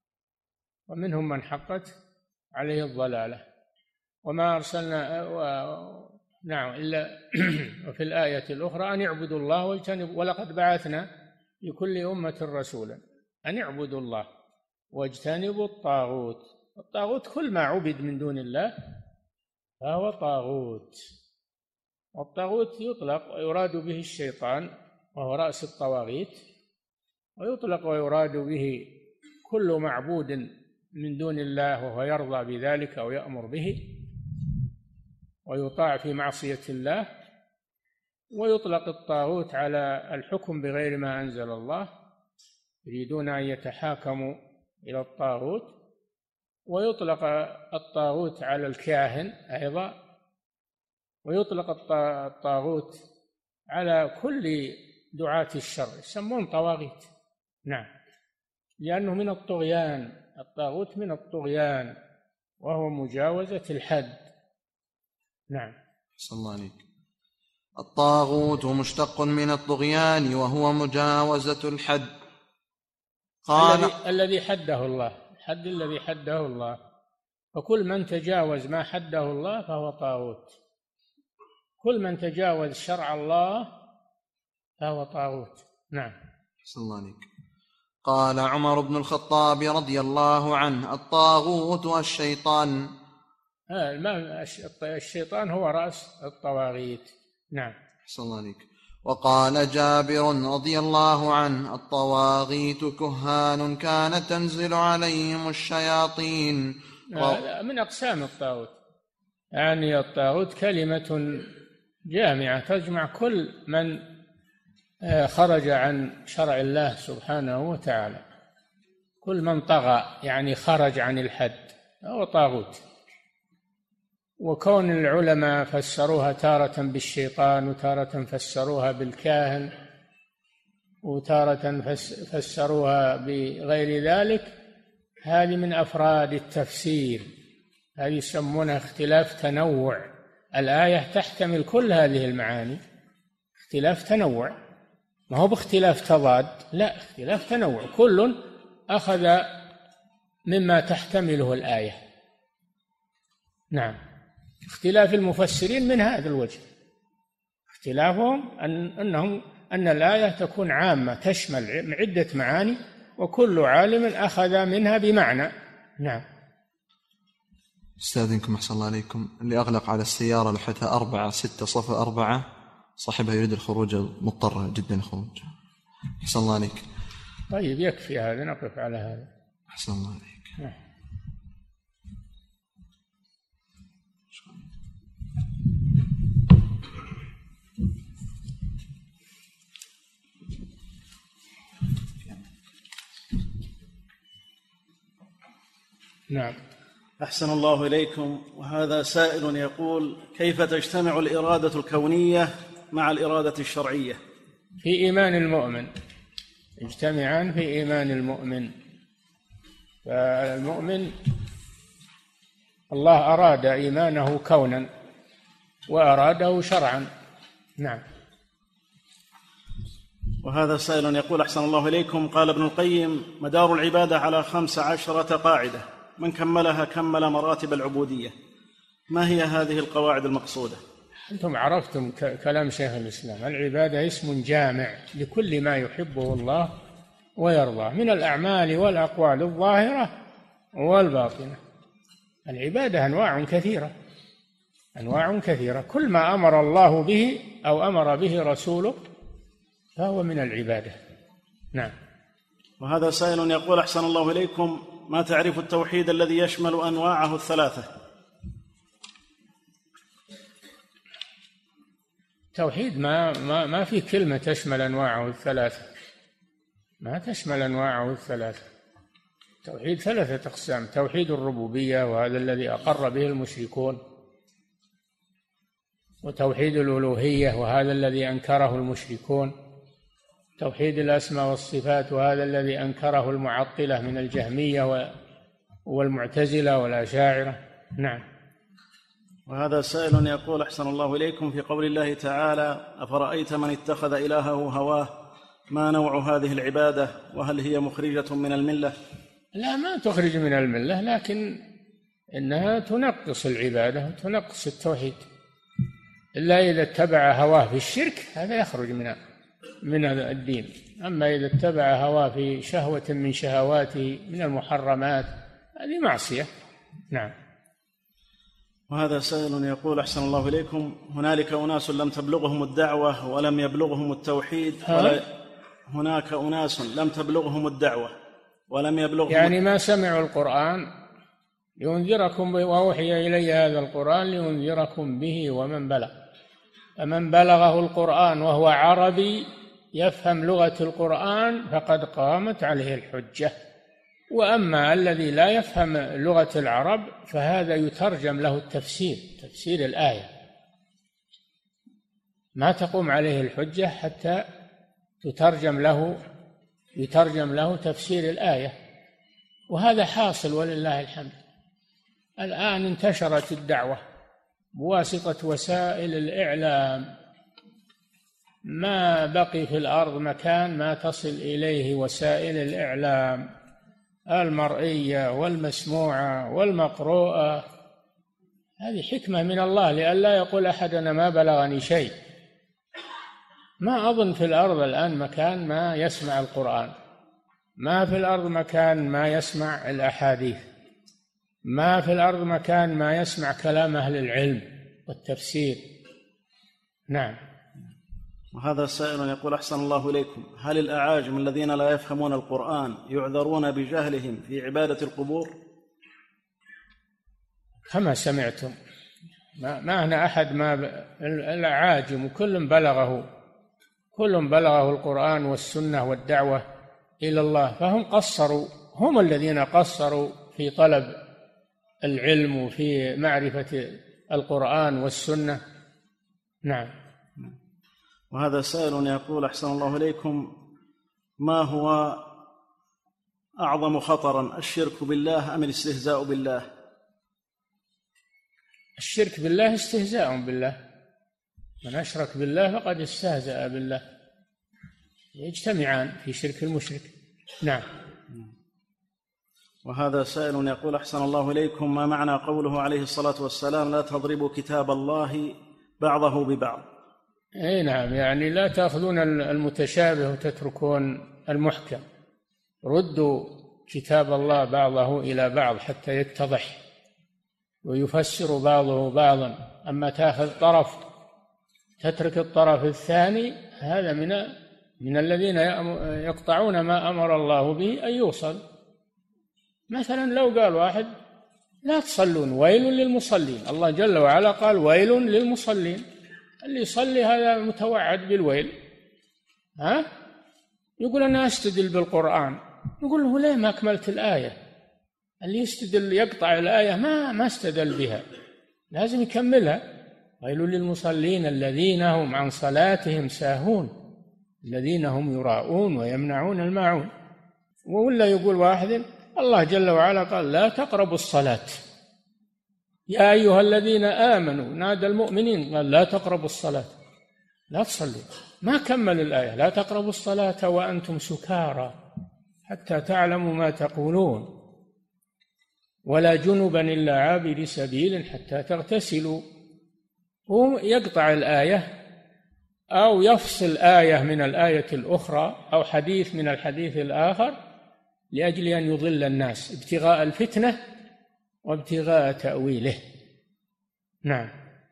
ومنهم من حقت عليه الضلالة. وما أرسلنا نعم إلا وفي الآية الأخرى أن اعبدوا الله واجتنبوا، ولقد بعثنا في كل أمة رسولا أن اعبدوا الله واجتنبوا الطاغوت. الطاغوت كل ما عبد من دون الله فهو طاغوت. والطاغوت يطلق ويراد به الشيطان وهو رأس الطواغيت، ويطلق ويراد به كل معبود من دون الله وهو يرضى بذلك أو يأمر به ويطاع في معصية الله. ويطلق الطاغوت على الحكم بغير ما أنزل الله، يريدون أن يتحاكموا إلى الطاغوت. ويطلق الطاغوت على الكاهن أيضا، ويطلق الطاغوت على كل دعاة الشر، يسمون طواغيت. نعم، لأنه من الطغيان، الطاغوت من الطغيان وهو مجاوزة الحد. نعم. صلى الله عليك. الطاغوت مشتق من الطغيان وهو مجاوزة الحد. قال الذي حده الله، الحد الذي حده الله، فكل من تجاوز ما حده الله فهو طاغوت. كل من تجاوز شرع الله فهو طاغوت. نعم. صلى الله عليك. قال عمر بن الخطاب رضي الله عنه: الطاغوت الشيطان. الشيطان هو رأس الطواغيت. نعم. صلى الله عليك. وقال جابر رضي الله عنه: الطواغيت كهان كانت تنزل عليهم الشياطين. من أقسام الطاغوت، يعني الطاغوت كلمة جامعة تجمع كل من خرج عن شرع الله سبحانه وتعالى. كل من طغى يعني خرج عن الحد هو طاغوت. وكون العلماء فسروها تارة بالشيطان، وتارة فسروها بالكاهن، وتارة فسروها بغير ذلك، هذه من أفراد التفسير، هذه يسمونها اختلاف تنوع. الآية تحتمل كل هذه المعاني، اختلاف تنوع، ما هو باختلاف تضاد، لا، اختلاف تنوع، كل أخذ مما تحتمله الآية. نعم. اختلاف المفسرين من هذا الوجه، اختلافهم أن الآية تكون عامة تشمل عدة معاني، وكل عالم أخذ منها بمعنى. نعم. استاذنكم أحسن الله عليكم، اللي أغلق على السيارة لحتى 4-6-4 صاحبها يريد الخروج، مضطر جدا الخروج. أحسن الله عليك. طيب يكفي هذا، نقف على هذا. أحسن الله عليك. نعم. نعم. أحسن الله إليكم. وهذا سائل يقول: كيف تجتمع الإرادة الكونية مع الإرادة الشرعية؟ في إيمان المؤمن، يجتمعان في إيمان المؤمن. فالمؤمن الله أراد إيمانه كونا وأراده شرعا. نعم. وهذا سائل يقول: أحسن الله إليكم، قال ابن القيم: مدار العبادة على 15 قاعدة، من كملها كمل مراتب العبودية. ما هي هذه القواعد المقصودة؟ أنتم عرفتم كلام شيخ الإسلام، العبادة اسم جامع لكل ما يحبه الله ويرضاه من الأعمال والأقوال الظاهرة والباطنة. العبادة أنواع كثيرة، أنواع كثيرة، كل ما أمر الله به أو أمر به رسوله فهو من العبادة. نعم. وهذا سائل يقول: أحسن الله إليكم، ما تعرف التوحيد الذي يشمل أنواعه الثلاثة؟ توحيد ما في كلمة تشمل أنواعه الثلاثة، ما تشمل أنواعه الثلاثة. توحيد 3 أقسام: توحيد الربوبية وهذا الذي أقر به المشركون، وتوحيد الألوهية وهذا الذي أنكره المشركون، توحيد الأسماء والصفات وهذا الذي أنكره المعطلة من الجهمية والمعتزلة والأشاعرة. نعم. وهذا سائل يقول: أحسن الله إليكم، في قول الله تعالى: أفرأيت من اتخذ إلهه هواه، ما نوع هذه العبادة، وهل هي مخرجة من الملة؟ لا، ما تخرج من الملة، لكن إنها تنقص العبادة وتنقص التوحيد، إلا إذا اتبع هواه في الشرك هذا يخرج منها. من الدين. أما إذا اتبع هواه في شهوة من شهواته من المحرمات هذه معصية. نعم. وهذا سائل يقول أحسن الله إليكم: هنالك أناس لم تبلغهم الدعوة ولم يبلغهم التوحيد هناك أناس لم تبلغهم الدعوة ولم يبلغهم، يعني ما سمعوا القرآن لينذركم به، وأوحي إلي هذا القرآن لينذركم به ومن بلغ. فمن بلغه القرآن وهو عربي يفهم لغة القرآن فقد قامت عليه الحجة. وأما الذي لا يفهم لغة العرب فهذا يترجم له التفسير، تفسير الآية، ما تقوم عليه الحجة حتى يترجم له تفسير الآية. وهذا حاصل ولله الحمد. الآن انتشرت الدعوة بواسطة وسائل الإعلام، ما بقي في الأرض مكان ما تصل إليه وسائل الإعلام المرئية والمسموعة والمقروءة. هذه حكمة من الله لئلا يقول أحد أنا ما بلغني شيء. ما أظن في الأرض الآن مكان ما يسمع القرآن، ما في الأرض مكان ما يسمع الأحاديث، ما في الأرض مكان ما يسمع كلام أهل العلم والتفسير. نعم. وهذا سائل يقول أحسن الله إليكم: هل الأعاجم الذين لا يفهمون القرآن يعذرون بجهلهم في عبادة القبور؟ كما سمعتم، ما هنا أحد ما الأعاجم كل بلغه القرآن والسنة والدعوة إلى الله، فهم قصروا، هم الذين قصروا في طلب العلم وفي معرفة القرآن والسنة. نعم. وهذا سائل يقول أحسن الله إليكم: ما هو أعظم خطرا، الشرك بالله أم الاستهزاء بالله؟ الشرك بالله استهزاء بالله، من أشرك بالله فقد استهزأ بالله، يجتمعان في شرك المشرك. نعم. وهذا سائل يقول أحسن الله إليكم: ما معنى قوله عليه الصلاة والسلام لا تضربوا كتاب الله بعضه ببعض؟ اي نعم، يعني لا تأخذون المتشابه وتتركون المحكم، ردوا كتاب الله بعضه إلى بعض حتى يتضح ويفسر بعضه بعضا. أما تأخذ طرف تترك الطرف الثاني هذا من الذين يقطعون ما أمر الله به أن يوصل. مثلا لو قال واحد لا تصلون ويل للمصلين، الله جل وعلا قال ويل للمصلين، اللي يصلي هذا متوعد بالويل. يقول أنا أستدل بالقرآن، نقول له ليه ما أكملت الآية؟ اللي يستدل يقطع الآية ما استدل بها، لازم يكملها. ويل للمصلين الذين هم عن صلاتهم ساهون الذين هم يراءون ويمنعون الماعون. ولا يقول واحد الله جل وعلا قال لا تقربوا الصلاة، يا أيها الذين آمنوا، نادى المؤمنين قال لا تقربوا الصلاة، لا تصلوا، ما كمل الآية لا تقربوا الصلاة وأنتم سكارى حتى تعلموا ما تقولون ولا جنبا إلا عابر سبيل حتى تغتسلوا. هو يقطع الآية أو يفصل آية من الآية الأخرى أو حديث من الحديث الآخر لأجل أن يضل الناس ابتغاء الفتنة وابتغاء تأويله. نعم.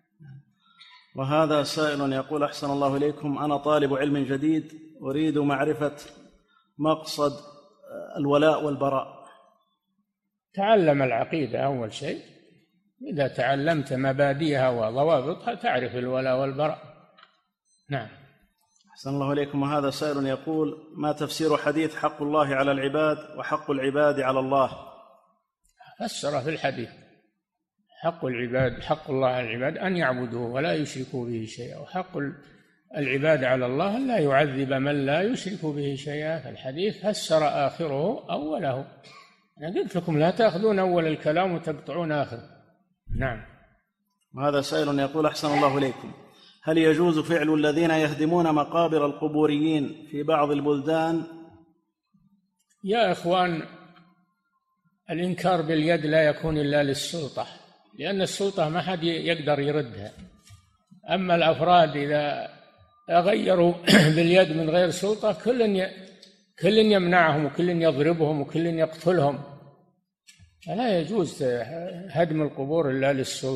وهذا سائل يقول أحسن الله إليكم: أنا طالب علم جديد أريد معرفة مقصد الولاء والبراء. تعلم العقيدة أول شيء، إذا تعلمت مبادئها وضوابطها تعرف الولاء والبراء. نعم. أحسن الله إليكم. وهذا سائل يقول: ما تفسير حديث حق الله على العباد وحق العباد على الله؟ فسر في الحديث حق العباد، حق الله على العباد أن يعبدوه ولا يشركوا به شيئا، وحق العباد على الله أن لا يعذب من لا يشرك به شيئا. فالحديث فسر آخره أوله. أنا قلت لكم لا تأخذون أول الكلام وتقطعون آخره. نعم. وهذا سائل يقول: أحسن الله إليكم، هل يجوز فعل الذين يهدمون مقابر القبوريين في بعض البلدان؟ يا إخوان، الإنكار باليد لا يكون إلا للسلطة، لأن السلطة ما حد يقدر يردها. أما الأفراد إذا غيروا باليد من غير سلطة كل يمنعهم وكل يضربهم وكل يقتلهم. فلا يجوز هدم القبور إلا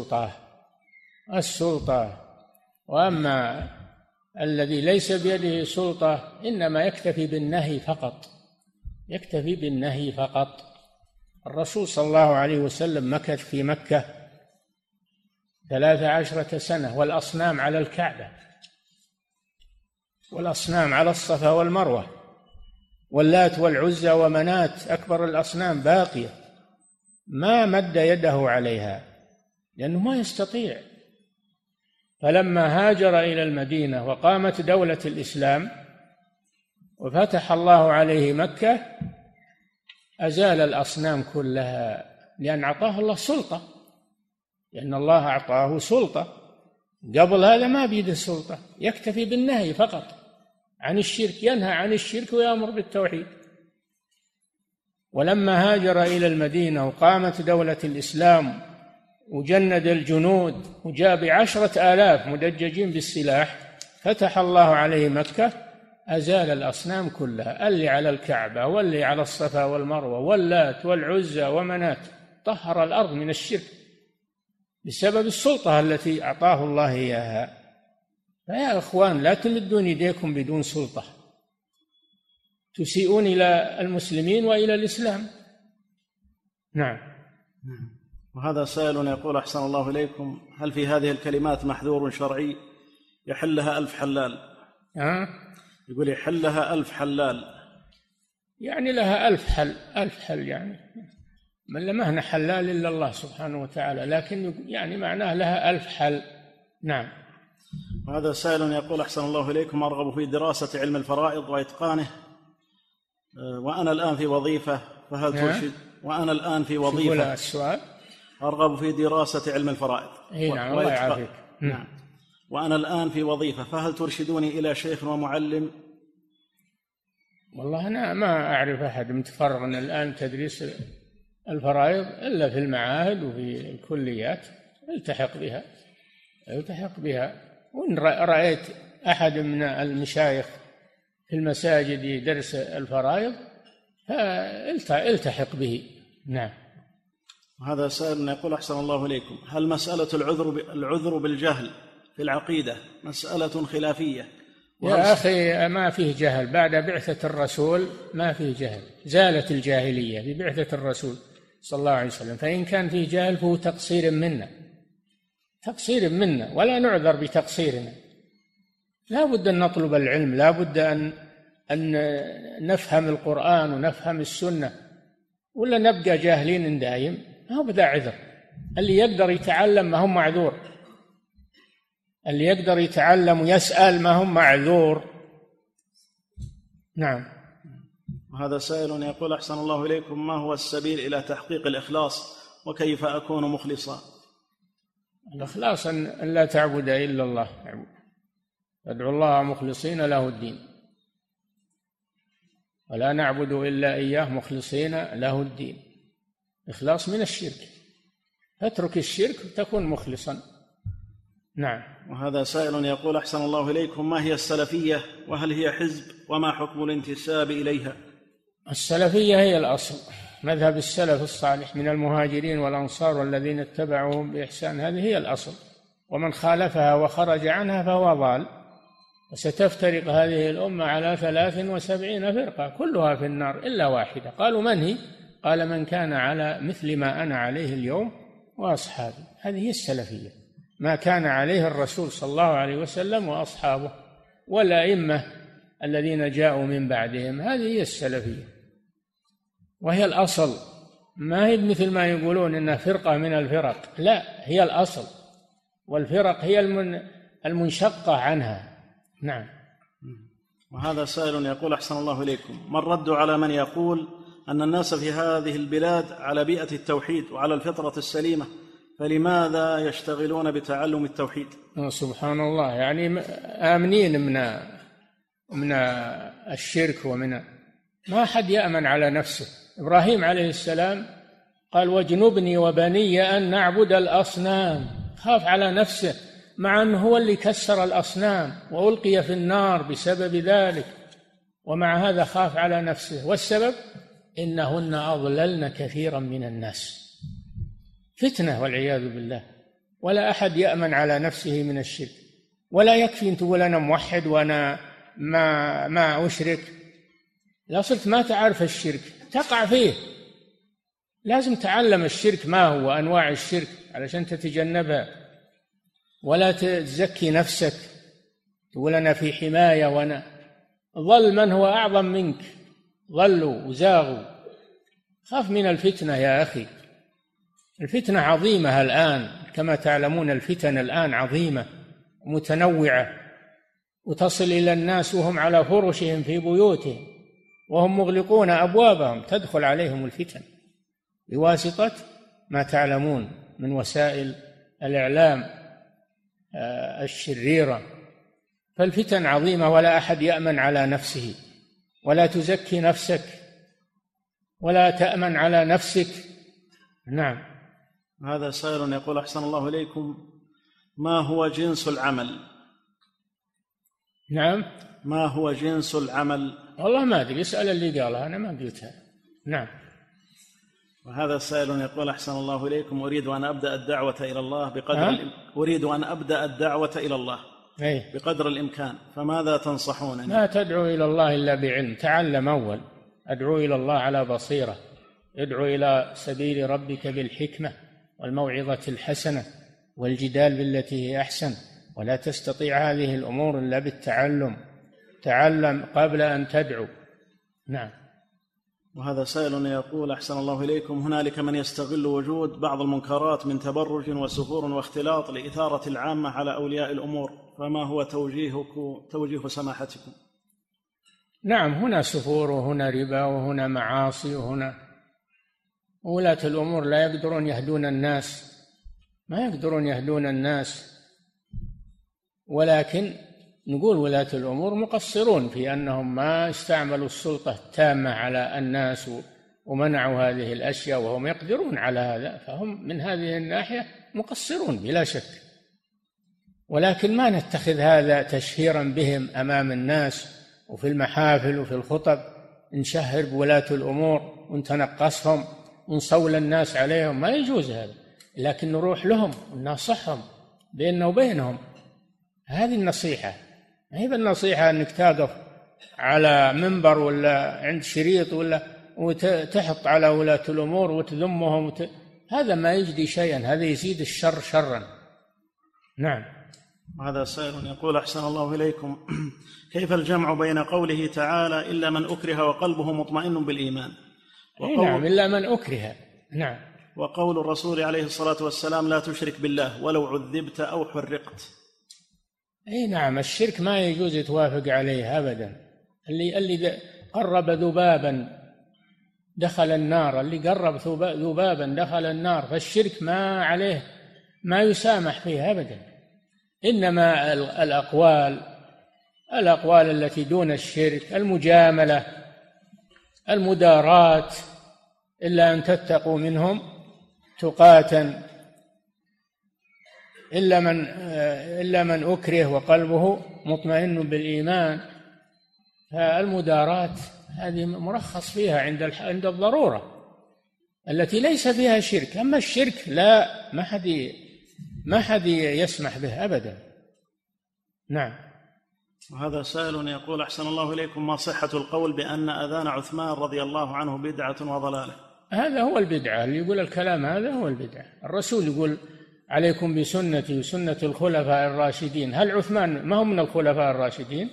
السلطة. وأما الذي ليس بيده سلطة إنما يكتفي بالنهي فقط. الرسول صلى الله عليه وسلم مكث في مكة 13 سنة والأصنام على الكعبة، والأصنام على الصفا والمروة، واللات والعزى ومنات أكبر الأصنام باقية، ما مد يده عليها لأنه ما يستطيع. فلما هاجر إلى المدينة وقامت دولة الإسلام وفتح الله عليه مكة أزال الأصنام كلها، لأن أعطاه الله سلطة، لأن الله أعطاه سلطة. قبل هذا ما بيده سلطة، يكتفي بالنهي فقط عن الشرك، ينهى عن الشرك ويأمر بالتوحيد. ولما هاجر إلى المدينة وقامت دولة الإسلام وجند الجنود وجاء ب10,000 مدججين بالسلاح، فتح الله عليه مكة، أزال الأصنام كلها، اللي على الكعبة واللي على الصفا والمروة واللات والعزى ومنات، طهر الأرض من الشرك بسبب السلطة التي أعطاه الله إياها. فيا إخوان لا تمدون يديكم بدون سلطة، تسيئون إلى المسلمين وإلى الإسلام. نعم. وهذا سائل يقول أحسن الله إليكم: هل في هذه الكلمات محذور شرعي يحلها 1000 حلال؟ يقول يحلها 1000 حلال، يعني لها 1000 حل يعني من ما هنا حلال إلا الله سبحانه وتعالى، لكن يعني معناه لها 1000 حل. نعم. وهذا سائل يقول أحسن الله إليكم: أرغب في دراسة علم الفرائض وإتقانه، وأنا الآن في وظيفة، فهل ترشد؟ وأنا الآن في وظيفة. السؤال: أرغب في دراسة علم الفرائض. نعم، الله يعافيك. نعم. وأنا الآن في وظيفة، فهل ترشدوني إلى شيخ ومعلم؟ والله أنا ما أعرف أحد متفرغ الآن تدريس الفرائض إلا في المعاهد وفي الكليات، التحق بها. وإن رأيت أحد من المشايخ في المساجد يدرس الفرائض فالتحق به. نعم. هذا سائل يقول أحسن الله إليكم: هل مسألة العذر بالجهل في العقيدة مسألة خلافية؟ يا أخي ما فيه جهل بعد بعثة الرسول، ما فيه جهل، زالت الجاهلية ببعثة الرسول صلى الله عليه وسلم. فإن كان فيه جهل فهو تقصير منا ولا نعذر بتقصيرنا. لا بد أن نطلب العلم، لا بد أن نفهم القرآن ونفهم السنة، ولا نبقى جاهلين دائم، ما هو بذا عذر. اللي يقدر يتعلم ما هم معذور، اللي يقدر يتعلم ويسأل ما هم معذور. نعم. وهذا سائل يقول أحسن الله إليكم: ما هو السبيل إلى تحقيق الإخلاص، وكيف أكون مخلصا؟ الإخلاص أن لا تعبد إلا الله، ادعوا الله مخلصين له الدين، ولا نعبد إلا إياه مخلصين له الدين. إخلاص من الشرك، اترك الشرك تكون مخلصا. نعم. وهذا سائل يقول أحسن الله إليكم: ما هي السلفية، وهل هي حزب، وما حكم الانتساب إليها؟ السلفية هي الأصل، مذهب السلف الصالح من المهاجرين والأنصار والذين اتبعوهم بإحسان، هذه هي الأصل، ومن خالفها وخرج عنها فهو ضال. وستفترق هذه الأمة على 73 فرقة كلها في النار إلا واحدة. قالوا: من هي؟ قال: من كان على مثل ما أنا عليه اليوم وأصحابي. هذه هي السلفية، ما كان عليه الرسول صلى الله عليه وسلم وأصحابه والأئمة الذين جاءوا من بعدهم، هذه هي السلفية وهي الأصل. ما هي مثل ما يقولون إنها فرقة من الفرق، لا، هي الأصل، والفرق هي المنشقة عنها. نعم. وهذا سائل يقول أحسن الله إليكم: ما الرد على من يقول أن الناس في هذه البلاد على بيئة التوحيد وعلى الفطرة السليمة، فلماذا يشتغلون بتعلم التوحيد؟ سبحان الله، يعني آمنين من الشرك ما حد يأمن على نفسه. إبراهيم عليه السلام قال: واجنبني وبني أن نعبد الأصنام، خاف على نفسه مع أنه هو اللي كسر الأصنام وألقي في النار بسبب ذلك، ومع هذا خاف على نفسه. والسبب إنهن أضللن كثيرا من الناس. فتنة والعياذ بالله. ولا أحد يأمن على نفسه من الشرك. ولا يكفي أن تقول أنا موحد وأنا ما أشرك. لا صرت ما تعرف الشرك تقع فيه. لازم تعلم الشرك ما هو أنواع الشرك علشان تتجنبها، ولا تزكي نفسك تقول أنا في حماية وأنا. ظل من هو أعظم منك، ظلوا وزاغوا. خاف من الفتنة يا أخي. الفتنة عظيمة الآن، كما تعلمون الفتن الآن عظيمة متنوعة، وتصل إلى الناس وهم على فرشهم في بيوتهم وهم مغلقون أبوابهم، تدخل عليهم الفتن بواسطة ما تعلمون من وسائل الإعلام الشريرة. فالفتن عظيمة، ولا أحد يأمن على نفسه. ولا تزكي نفسك ولا تأمن على نفسك. نعم. هذا سائل يقول أحسن الله إليكم: ما هو جنس العمل؟ نعم. ما هو جنس العمل؟ والله ما أدري، اسأل اللي قالها، أنا ما قلتها. نعم. وهذا سائل يقول أحسن الله إليكم: أريد أن أبدأ الدعوة إلى الله بقدر الإمكان، فماذا تنصحونني؟ لا تدعو إلى الله إلا بعلم. تعلم أول. أدعو إلى الله على بصيرة. ادعو إلى سبيل ربك بالحكمة والموعظة الحسنة والجدال بالتي هي أحسن. ولا تستطيع هذه الأمور إلا بالتعلم. تعلم قبل أن تدعو. نعم. وهذا سائل يقول أحسن الله إليكم: هنالك من يستغل وجود بعض المنكرات من تبرج وسفور واختلاط لإثارة العامة على أولياء الأمور، فما هو توجيه سماحتكم؟ نعم، هنا سفور وهنا ربا وهنا معاصي وهنا. ولاة الأمور لا يقدرون يهدون الناس، ما يقدرون يهدون الناس. ولكن نقول ولاة الأمور مقصرون في أنهم ما استعملوا السلطة التامة على الناس ومنعوا هذه الأشياء، وهم يقدرون على هذا، فهم من هذه الناحية مقصرون بلا شك. ولكن ما نتخذ هذا تشهيرا بهم أمام الناس وفي المحافل وفي الخطب، نشهر بولاة الأمور ونتنقصهم ونصول الناس عليهم، ما يجوز هذا. لكن نروح لهم وننصحهم بيننا وبينهم. هذه النصيحة. ما هي بالنصيحة أنك تقف على منبر ولا عند شريط ولا وتحط على ولاة الأمور وتذمهم هذا ما يجدي شيئا، هذا يزيد الشر شرا. نعم. هذا سائل يقول أحسن الله إليكم: كيف الجمع بين قوله تعالى إلا من أكره وقلبه مطمئن بالإيمان، نعم إلا من أكره، نعم، وقول الرسول عليه الصلاة والسلام لا تشرك بالله ولو عذبت أو حرقت؟ نعم، الشرك ما يجوز يتوافق عليه أبدا. اللي قرب ذبابا دخل النار، اللي قرب ذبابا دخل النار، فالشرك ما عليه ما يسامح فيه أبدا. إنما الأقوال التي دون الشرك، المجاملة، المداراة، إلا أن تتقوا منهم تقاة، إلا من أكره وقلبه مطمئن بالإيمان. فالمداراة هذه مرخص فيها عند الضرورة التي ليس فيها شرك. أما الشرك لا، ما حد يسمح به أبدا. نعم. وهذا سائل يقول أحسن الله إليكم: ما صحة القول بأن أذان عثمان رضي الله عنه بدعة وضلالة؟ هذا هو البدعة، اللي يقول الكلام هذا هو البدعة. الرسول يقول عليكم بسنتي وسنة الخلفاء الراشدين. هل عثمان ما هو من الخلفاء الراشدين؟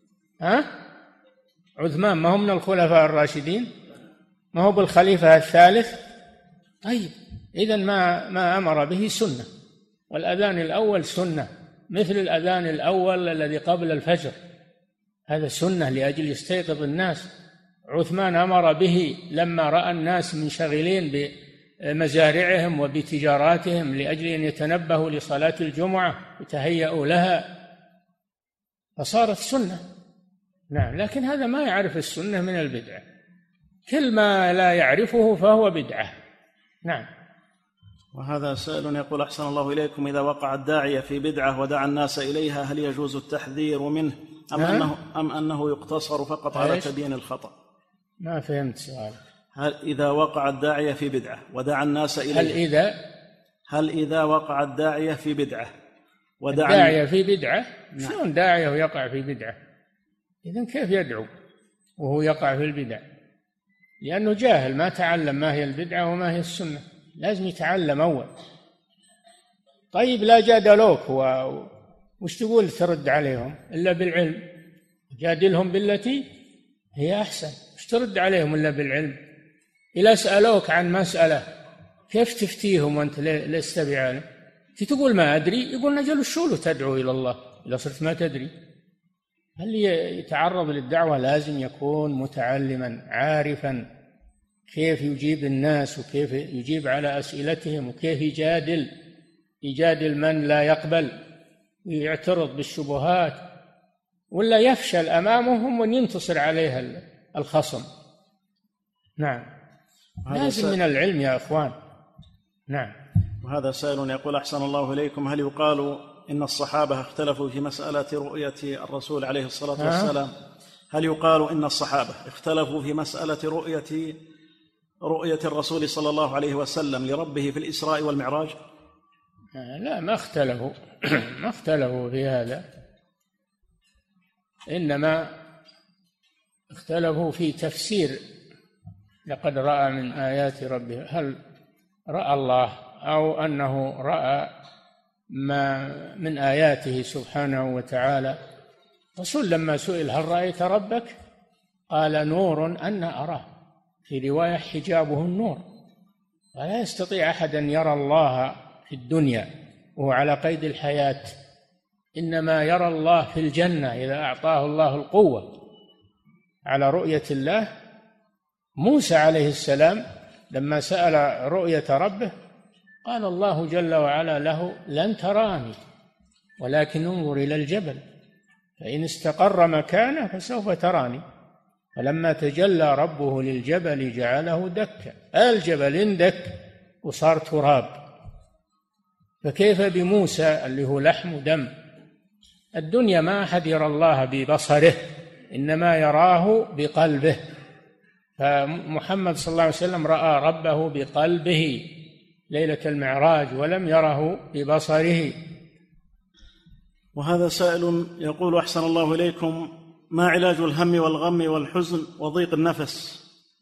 عثمان ما هو من الخلفاء الراشدين؟ ما هو بالخليفة الثالث؟ طيب إذن ما أمر به سنة، والأذان الأول سنة مثل الأذان الأول الذي قبل الفجر، هذا سنة لأجل يستيقظ الناس. عثمان أمر به لما رأى الناس منشغلين بمزارعهم وبتجاراتهم لأجل أن يتنبهوا لصلاة الجمعة وتهيئوا لها، فصارت سنة. نعم، لكن هذا ما يعرف السنة من البدعة، كل ما لا يعرفه فهو بدعة. نعم. وهذا سائل يقول أحسن الله إليكم: إذا وقع الداعية في بدعة ودعا الناس إليها هل يجوز التحذير منه أم أنه يقتصر فقط على تبيين الخطأ؟ ما فهمت سؤال. هل إذا وقع الداعية في بدعة ودعا الناس إليها هل إذا وقع الداعية في بدعة ودعا الداعية في بدعة؟ شلون داعية ويقع في بدعة؟ إذن كيف يدعو وهو يقع في البدع؟ لأنه جاهل، ما تعلم ما هي البدعة وما هي السنة، لازم يتعلم أول. طيب لا جادلوك وش تقول ترد عليهم إلا بالعلم؟ جادلهم بالتي هي أحسن، وش ترد عليهم إلا بالعلم؟ إذا سألوك عن مسألة كيف تفتيهم وأنت لست بعالم؟ تقول ما أدري، يقول نجل الشول تدعو إلى الله إذا صرت ما تدري. هل يتعرض للدعوة لازم يكون متعلما عارفا كيف يجيب الناس وكيف يجيب على أسئلتهم وكيف يجادل من لا يقبل ويعترض بالشبهات، ولا يفشل أمامهم وينتصر عليها الخصم. نعم، لازم من العلم يا أخوان. نعم. وهذا سائل يقول أحسن الله إليكم: هل يقال إن الصحابة اختلفوا في مسألة رؤية الرسول عليه الصلاة والسلام؟ هل يقال إن الصحابة اختلفوا في مسألة رؤية الرسول صلى الله عليه وسلم لربه في الإسراء والمعراج؟ لا، ما اختلفوا ما اختلفوا في هذا، إنما اختلفوا في تفسير لقد رأى من آيات ربه. هل رأى الله أو أنه رأى ما من آياته سبحانه وتعالى؟ الرسول لما سئل هل رأيت ربك قال نور أنا أراه، في رواية حجابه النور، ولا يستطيع أحد أن يرى الله في الدنيا وهو على قيد الحياة، إنما يرى الله في الجنة إذا أعطاه الله القوة على رؤية الله. موسى عليه السلام لما سأل رؤية ربه قال الله جل وعلا له لن تراني ولكن انظر إلى الجبل فإن استقر مكانه فسوف تراني. فلما تجلى ربه للجبل جعله دكا، الجبل اندك وصار تراب. فكيف بموسى اللي هو لحم ودم؟ الدنيا ما أحد يرى الله ببصره، إنما يراه بقلبه. فمحمد صلى الله عليه وسلم رأى ربه بقلبه ليلة المعراج ولم يره ببصره. وهذا سائل يقول أحسن الله إليكم: ما علاج الهم والغم والحزن وضيق النفس؟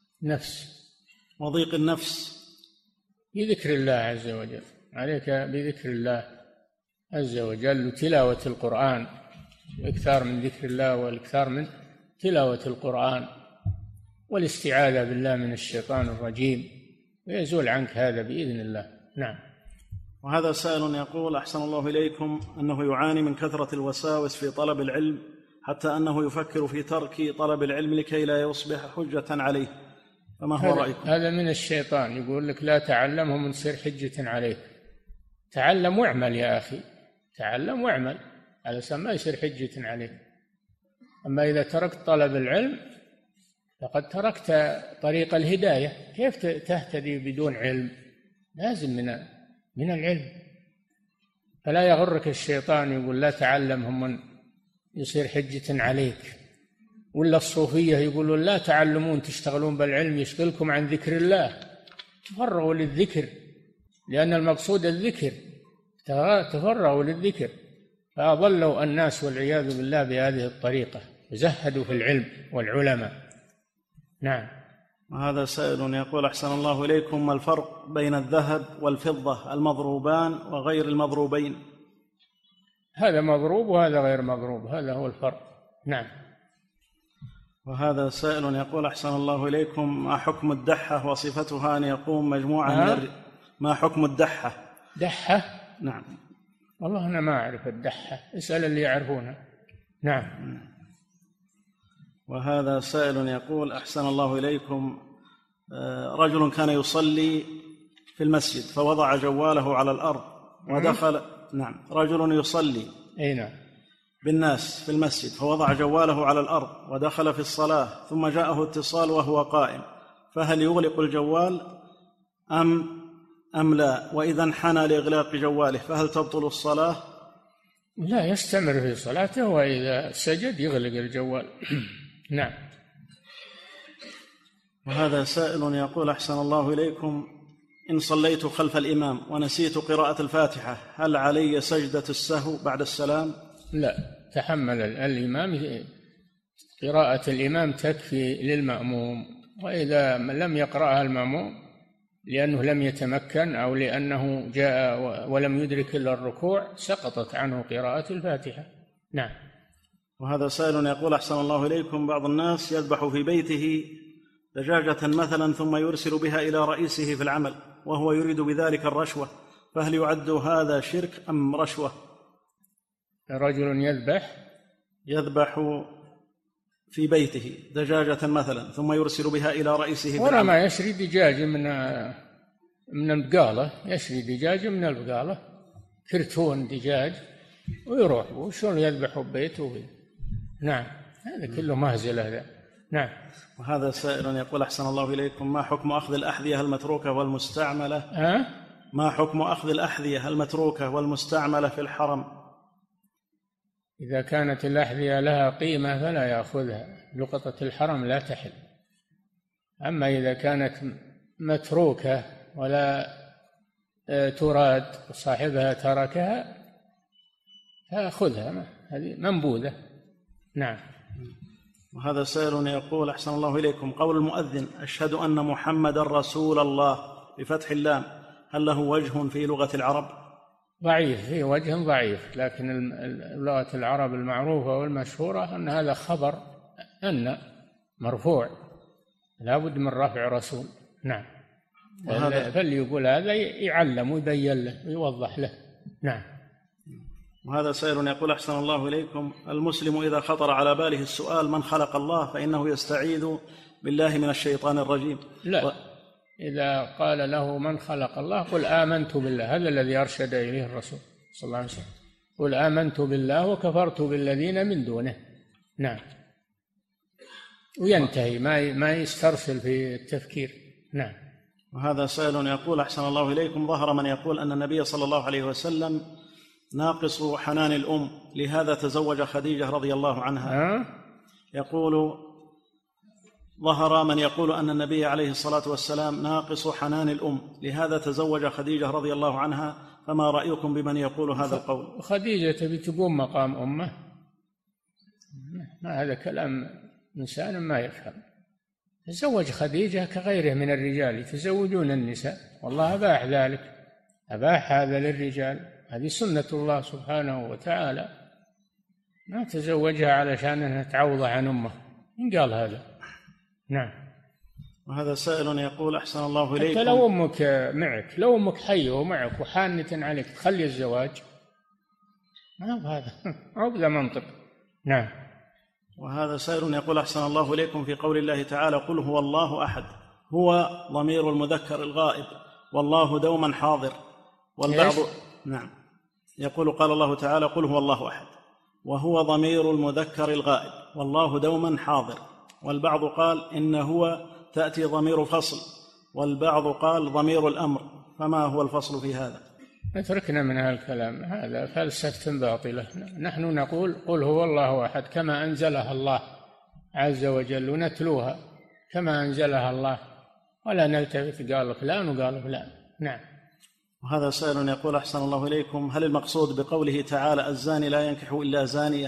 وضيق النفس بذكر الله عز وجل، عليك بذكر الله عز وجل وتلاوة القرآن، الإكثار من ذكر الله والإكثار من تلاوة القرآن والاستعاذة بالله من الشيطان الرجيم، ويزول عنك هذا بإذن الله. نعم. وهذا سائل يقول أحسن الله إليكم أنه يعاني من كثرة الوساوس في طلب العلم، حتى أنه يفكر في ترك طلب العلم لكي لا يصبح حجة عليه، فما هو رأيكم؟ هذا من الشيطان، يقول لك لا تعلمهم تصير حجة عليك. تعلم واعمل يا أخي، تعلم واعمل على أساس ما يصير حجة عليك. أما إذا تركت طلب العلم فقد تركت طريق الهداية. كيف تهتدي بدون علم؟ لازم من العلم. فلا يغرك الشيطان يقول لا تعلمهم من يصير حجة عليك، ولا الصوفية يقولون لا تعلمون تشتغلون بالعلم يشغلكم عن ذكر الله. تفرغوا للذكر، لأن المقصود الذكر، تفرغوا للذكر. فأضلوا الناس والعياذ بالله بهذه الطريقة، زهدوا في العلم والعلماء. نعم. وهذا سائل يقول أحسن الله إليكم: ما الفرق بين الذهب والفضة المضروبان وغير المضروبين؟ هذا مضروب وهذا غير مضروب، هذا هو الفرق. نعم. وهذا سائل يقول أحسن الله إليكم: ما حكم الدحة وصفتها أن يقوم مجموعة ما حكم الدحة؟ دحة؟ نعم. والله أنا ما أعرف الدحة، اسأل اللي يعرفونها. نعم. وهذا سائل يقول أحسن الله إليكم: رجل كان يصلي في المسجد فوضع جواله على الأرض ودخل. نعم. رجل يصلي بالناس في المسجد فوضع جواله على الأرض ودخل في الصلاة ثم جاءه اتصال وهو قائم، فهل يغلق الجوال أم أم لا؟ وإذا انحنى لإغلاق جواله فهل تبطل الصلاة؟ لا، يستمر في صلاته، وإذا سجد يغلق الجوال. نعم. وهذا سائل يقول أحسن الله إليكم: إن صليت خلف الإمام ونسيت قراءة الفاتحة هل علي سجدة السهو بعد السلام؟ لا، تحمل الإمام، قراءة الإمام تكفي للمأموم، وإذا لم يقرأها المأموم لأنه لم يتمكن أو لأنه جاء ولم يدرك إلا الركوع سقطت عنه قراءة الفاتحة. نعم. وهذا سائل يقول أحسن الله إليكم: بعض الناس يذبح في بيته دجاجة مثلا ثم يرسل بها إلى رئيسه في العمل وهو يريد بذلك الرشوة، فهل يعد هذا شرك أم رشوة؟ رجل يذبح في بيته دجاجة مثلا ثم يرسل بها إلى رئيسه في العمل. ورما يشري دجاج من البقالة، يشري دجاج من البقالة، كرتون دجاج، ويروح وشون يذبح ببيته. نعم، هذا كله مهزلة هذا. نعم. وهذا سائل يقول أحسن الله إليكم: ما حكم أخذ الأحذية المتروكة والمستعملة؟ ما حكم أخذ الأحذية المتروكة والمستعملة في الحرم؟ إذا كانت الأحذية لها قيمة فلا يأخذها، لقطة الحرم لا تحل. أما إذا كانت متروكة ولا تراد وصاحبها تركها فأخذها، هذه منبوذة. نعم. وهذا سائل يقول أحسن الله إليكم: قول المؤذن أشهد أن محمد رسول الله بفتح اللام هل له وجه في لغة العرب؟ ضعيف، في وجه ضعيف، لكن لغة العرب المعروفة والمشهورة أن هذا خبر أن مرفوع، لا بد من رفع رسول. نعم. فاللي يقول هذا يعلم ويبين له ويوضح له. نعم. وهذا سائل يقول أحسن الله إليكم: المسلم إذا خطر على باله السؤال من خلق الله فإنه يستعيذ بالله من الشيطان الرجيم. لا، إذا قال له من خلق الله قل آمنت بالله، هذا الذي أرشد إليه الرسول صلى الله عليه وسلم، قل آمنت بالله وكفرت بالذين من دونه. نعم. وينتهي، ما يسترسل في التفكير. نعم. وهذا سائل يقول أحسن الله إليكم: ظهر من يقول أن النبي صلى الله عليه وسلم ناقص حنان الأم لهذا تزوج خديجة رضي الله عنها. يقول: ظهر من يقول أن النبي عليه الصلاة والسلام ناقص حنان الأم لهذا تزوج خديجة رضي الله عنها، فما رأيكم بمن يقول هذا القول؟ خديجة تبي تقوم مقام أمه؟ ما هذا كلام إنسان ما يفهم. تزوج خديجة كغيره من الرجال يتزوجون النساء، والله أباح ذلك، أباح هذا للرجال، هذه سنة الله سبحانه وتعالى، ما تزوجها علشان أنها تعوض عن أمه. إن قال هذا. نعم. وهذا سائل يقول أحسن الله إليكم: حتى لو أمك معك، لو أمك حية ومعك وحانة عليك تخلي الزواج، ما هو هذا، ما هو ذا منطق. نعم. وهذا سائل يقول أحسن الله إليكم: في قول الله تعالى قل هو الله أحد، هو ضمير المذكر الغائب والله دوما حاضر، والبعض نعم يقول قال الله تعالى قل هو الله أحد وهو ضمير المذكر الغائب والله دوما حاضر، والبعض قال إن هو تأتي ضمير فصل، والبعض قال ضمير الأمر، فما هو الفصل في هذا؟ اتركنا من هالكلام، هذا فلسفة باطلة. نحن نقول قل هو الله أحد كما أنزلها الله عز وجل، ونتلوها كما أنزلها الله، ولا نلتفت قال فلان وقال فلان. نعم. وهذا سائل يقول أحسن الله إليكم: هل المقصود بقوله تعالى الزاني لا ينكح إلا زانية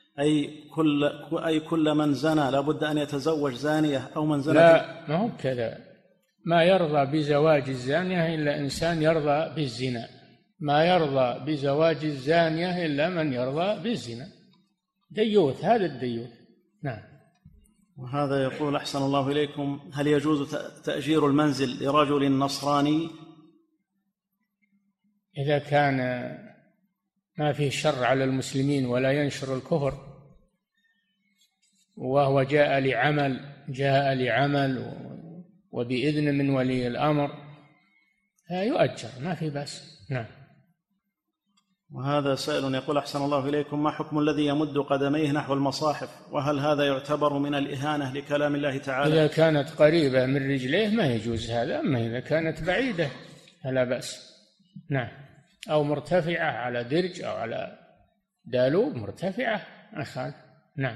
أي كل من زنى لابد أن يتزوج زانية أو من زنى؟ لا، ما هو كذا. ما يرضى بزواج الزانية إلا إنسان يرضى بالزنا، ما يرضى بزواج الزانية إلا من يرضى بالزنا، ديوث، هذا الديوث. نعم. وهذا يقول أحسن الله إليكم: هل يجوز تأجير المنزل لرجل نصراني؟ إذا كان ما فيه شر على المسلمين ولا ينشر الكفر، وهو جاء لعمل وبإذن من ولي الأمر يؤجر، ما في بأس. نعم. وهذا سائل يقول أحسن الله إليكم: ما حكم الذي يمد قدميه نحو المصاحف، وهل هذا يعتبر من الإهانة لكلام الله تعالى؟ إذا كانت قريبة من رجليه ما يجوز هذا، أما إذا كانت بعيدة فلا بأس. نعم. أو مرتفعة على درج أو على دالوب مرتفعة أخذ. نعم.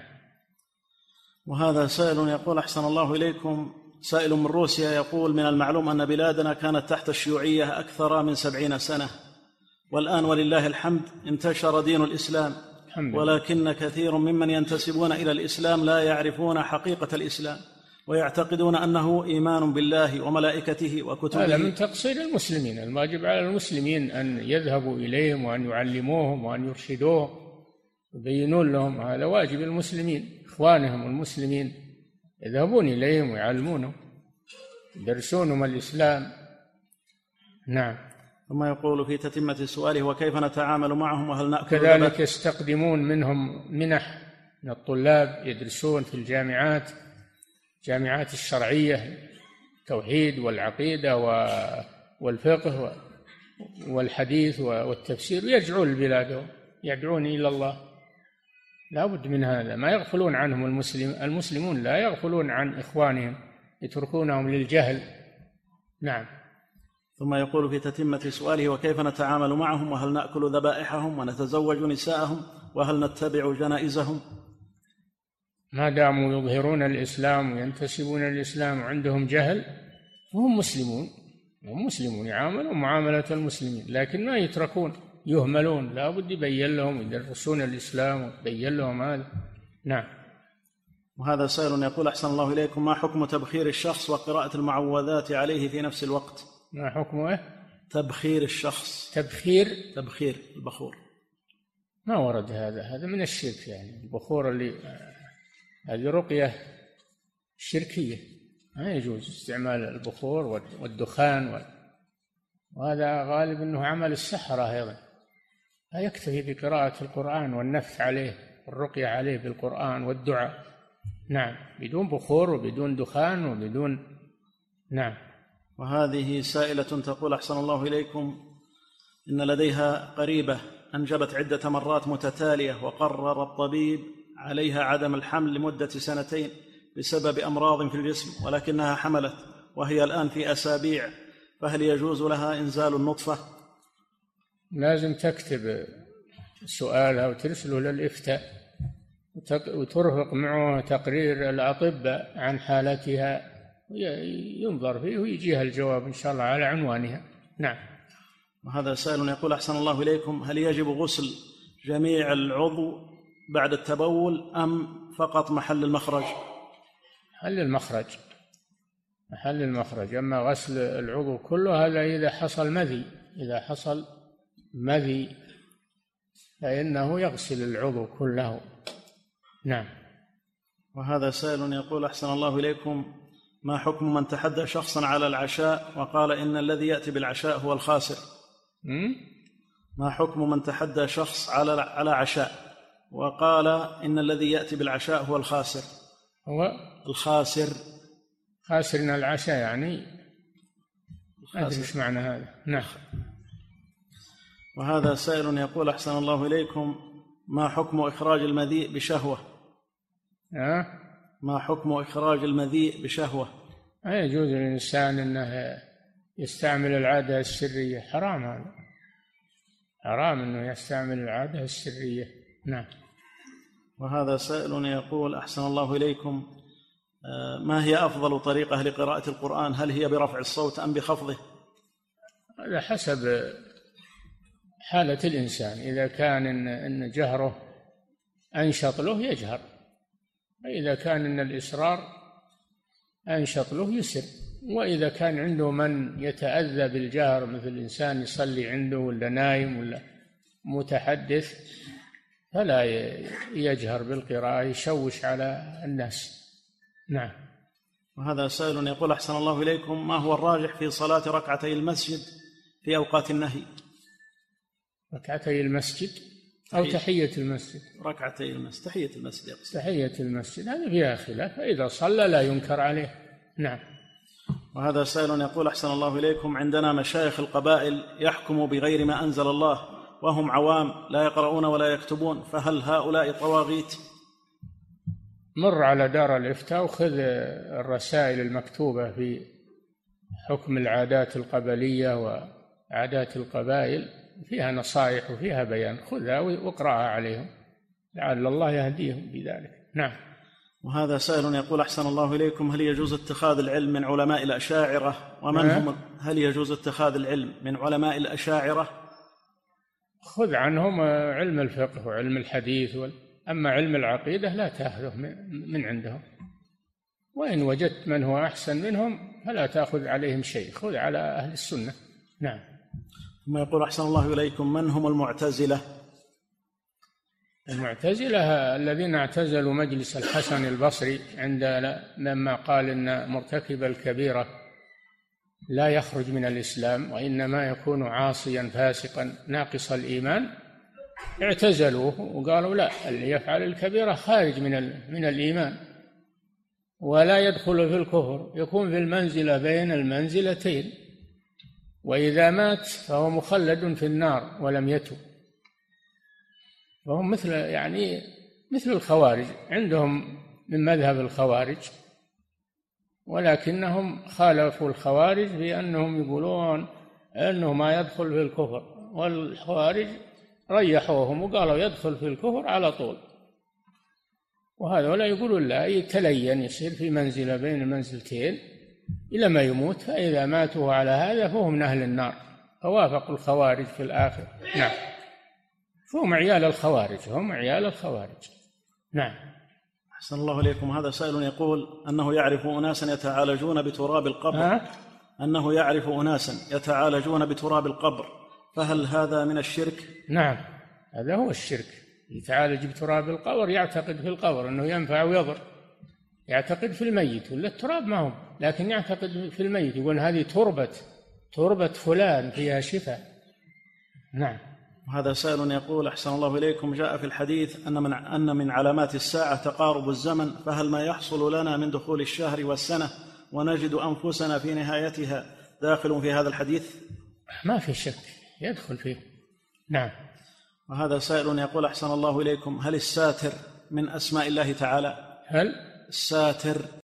وهذا سائل يقول أحسن الله إليكم، سائل من روسيا يقول: من المعلوم أن بلادنا كانت تحت الشيوعية أكثر من 70 سنة، والآن ولله الحمد انتشر دين الإسلام، ولكن كثير ممن ينتسبون إلى الإسلام لا يعرفون حقيقة الإسلام ويعتقدون أنه إيمان بالله وملائكته وكتبه. هذا من تقصير المسلمين. الواجب على المسلمين أن يذهبوا إليهم وأن يعلموهم وأن يرشدوهم ويبينون لهم. هذا واجب المسلمين، إخوانهم المسلمين يذهبون إليهم ويعلمونهم يدرسونهم الإسلام. نعم. ثم يقول في تتمة سؤاله: وكيف نتعامل معهم وهل نأكل؟ كذلك يستقدمون منهم منح من الطلاب يدرسون في الجامعات الشرعية التوحيد والعقيدة والفقه والحديث والتفسير، ويرجعون لبلادهم يدعون إلى الله. لا بد من هذا، ما يغفلون عنهم المسلمون لا يغفلون عن إخوانهم، يتركونهم للجهل. نعم. ثم يقول في تتمة سؤاله: وكيف نتعامل معهم وهل نأكل ذبائحهم ونتزوج نساءهم وهل نتبع جنائزهم؟ ما داموا يظهرون الإسلام وينتسبون الإسلام وعندهم جهل فهم مسلمون، هم مسلمون يعاملون معاملة المسلمين، لكن ما يتركون يهملون. لا بد يبين لهم، يدرسون الإسلام ويبين لهم هذا. نعم. وهذا سائل يقول: أحسن الله إليكم، ما حكم تبخير الشخص وقراءة المعوذات عليه في نفس الوقت؟ ما حكمه؟ تبخير الشخص. تبخير البخور. ما ورد هذا من الشرك. يعني البخور هذه رقية شركية، ما يجوز استعمال البخور والدخان وهذا غالب أنه عمل السحرة أيضا. لا يكتفي بقراءة القرآن والنفث عليه والرقية عليه بالقرآن والدعاء. نعم، بدون بخور وبدون دخان وبدون. نعم. وهذه سائلة تقول: أحسن الله إليكم، إن لديها قريبة أنجبت عدة مرات متتالية وقرر الطبيب عليها عدم الحمل لمدة 2 بسبب أمراض في الجسم، ولكنها حملت وهي الآن في أسابيع، فهل يجوز لها إنزال النطفة؟ لازم تكتب سؤالها وترسله للإفتاء وترفق معه تقرير الأطباء عن حالتها، ينظر فيه ويجيها الجواب إن شاء الله على عنوانها. نعم. وهذا سائل يقول: أحسن الله إليكم، هل يجب غسل جميع العضو بعد التبول أم فقط محل المخرج؟ محل المخرج. أما غسل العضو كله هذا إذا حصل مذي فإنه يغسل العضو كله. نعم. وهذا سائل يقول: أحسن الله إليكم، ما حكم من تحدى شخصا على العشاء وقال إن الذي يأتي بالعشاء هو الخاسر؟ ما حكم من تحدى شخص على عشاء وقال إن الذي يأتي بالعشاء هو الخاسر؟ خاسرنا العشاء يعني ما أدري إيش معنى هذا. نعم. وهذا سائل يقول: أحسن الله إليكم، ما حكم إخراج المذيء بشهوة؟ ما حكم إخراج المذيء بشهوة؟ لا يجوز للإنسان أنه يستعمل العادة السرية، حرام هذا، حرام أنه يستعمل العادة السرية. نعم. وهذا سائل يقول: أحسن الله إليكم، ما هي أفضل طريقة لقراءة القرآن؟ هل هي برفع الصوت أم بخفضه؟ على حسب حالة الإنسان. إذا كان إن جهره أنشط له يجهر، وإذا كان إن الإصرار أنشط له يسر، وإذا كان عنده من يتأذى بالجهر مثل إنسان يصلي عنده ولا نايم ولا متحدث فلا يجهر بالقراءة، يشوش على الناس. نعم. وهذا سائل يقول: أحسن الله إليكم، ما هو الراجح في صلاة ركعتي المسجد في أوقات النهي؟ ركعتي المسجد أو تحية المسجد؟ ركعتي المسجد، تحية المسجد يقصد. تحية المسجد هذا فيها خلاف، فإذا صلى لا ينكر عليه. نعم. وهذا سائل يقول: أحسن الله إليكم، عندنا مشايخ القبائل يحكموا بغير ما أنزل الله وهم عوام لا يقرؤون ولا يكتبون، فهل هؤلاء طواغيت؟ مر على دار الإفتاء وخذ الرسائل المكتوبة حكم العادات القبلية وعادات القبائل فيها نصائح وفيها بيان، خذها واقرأها عليهم لعل الله يهديهم بذلك. نعم. وهذا سائل يقول أحسن الله إليكم: هل يجوز اتخاذ العلم من علماء الأشاعرة؟ ومن هم؟ هل يجوز اتخاذ العلم من علماء الأشاعرة؟ خذ عنهم علم الفقه وعلم الحديث، أما علم العقيدة لا تأخذه من عندهم، وإن وجدت من هو أحسن منهم فلا تأخذ عليهم شيء، خذ على أهل السنة. نعم. ثم يقول أحسن الله إليكم: من هم المعتزلة؟ المعتزلة الذين اعتزلوا مجلس الحسن البصري لما قال إن مرتكب الكبيرة لا يخرج من الإسلام وإنما يكون عاصيا فاسقا ناقص الإيمان، اعتزلوه وقالوا لا، اللي يفعل الكبيرة خارج من الإيمان ولا يدخل في الكفر، يكون في المنزلة بين المنزلتين، وإذا مات فهو مخلد في النار ولم يتب. فهم مثل الخوارج، عندهم من مذهب الخوارج، ولكنهم خالفوا الخوارج بأنهم يقولون أنه ما يدخل في الكفر، والخوارج ريحوهم وقالوا يدخل في الكفر على طول، وهذا يقولون لا، يتلين يصير في منزلة بين المنزلتين إلى ما يموت، فإذا ماتوا على هذا فهم من أهل النار، فوافقوا الخوارج في الآخر. نعم. هم عيال الخوارج، هم عيال الخوارج. نعم. أحسن الله إليكم. هذا سائل يقول أنه يعرف أناسا يتعالجون بتراب القبر، أنه يعرف أناسا يتعالجون بتراب القبر، فهل هذا من الشرك؟ نعم، هذا هو الشرك. يتعالج بتراب القبر يعتقد في القبر أنه ينفع ويضر، يعتقد في الميت، ولا التراب ما هو، لكن يعتقد في الميت، يقول هذه تربة فلان فيها شفاء. نعم. هذا سائل يقول أحسن الله إليكم: جاء في الحديث أن من علامات الساعة تقارب الزمن، فهل ما يحصل لنا من دخول الشهر والسنة ونجد أنفسنا في نهايتها داخل في هذا الحديث؟ ما في شك يدخل فيه. نعم. وهذا سائل يقول أحسن الله إليكم: هل الساتر من أسماء الله تعالى؟ هل الساتر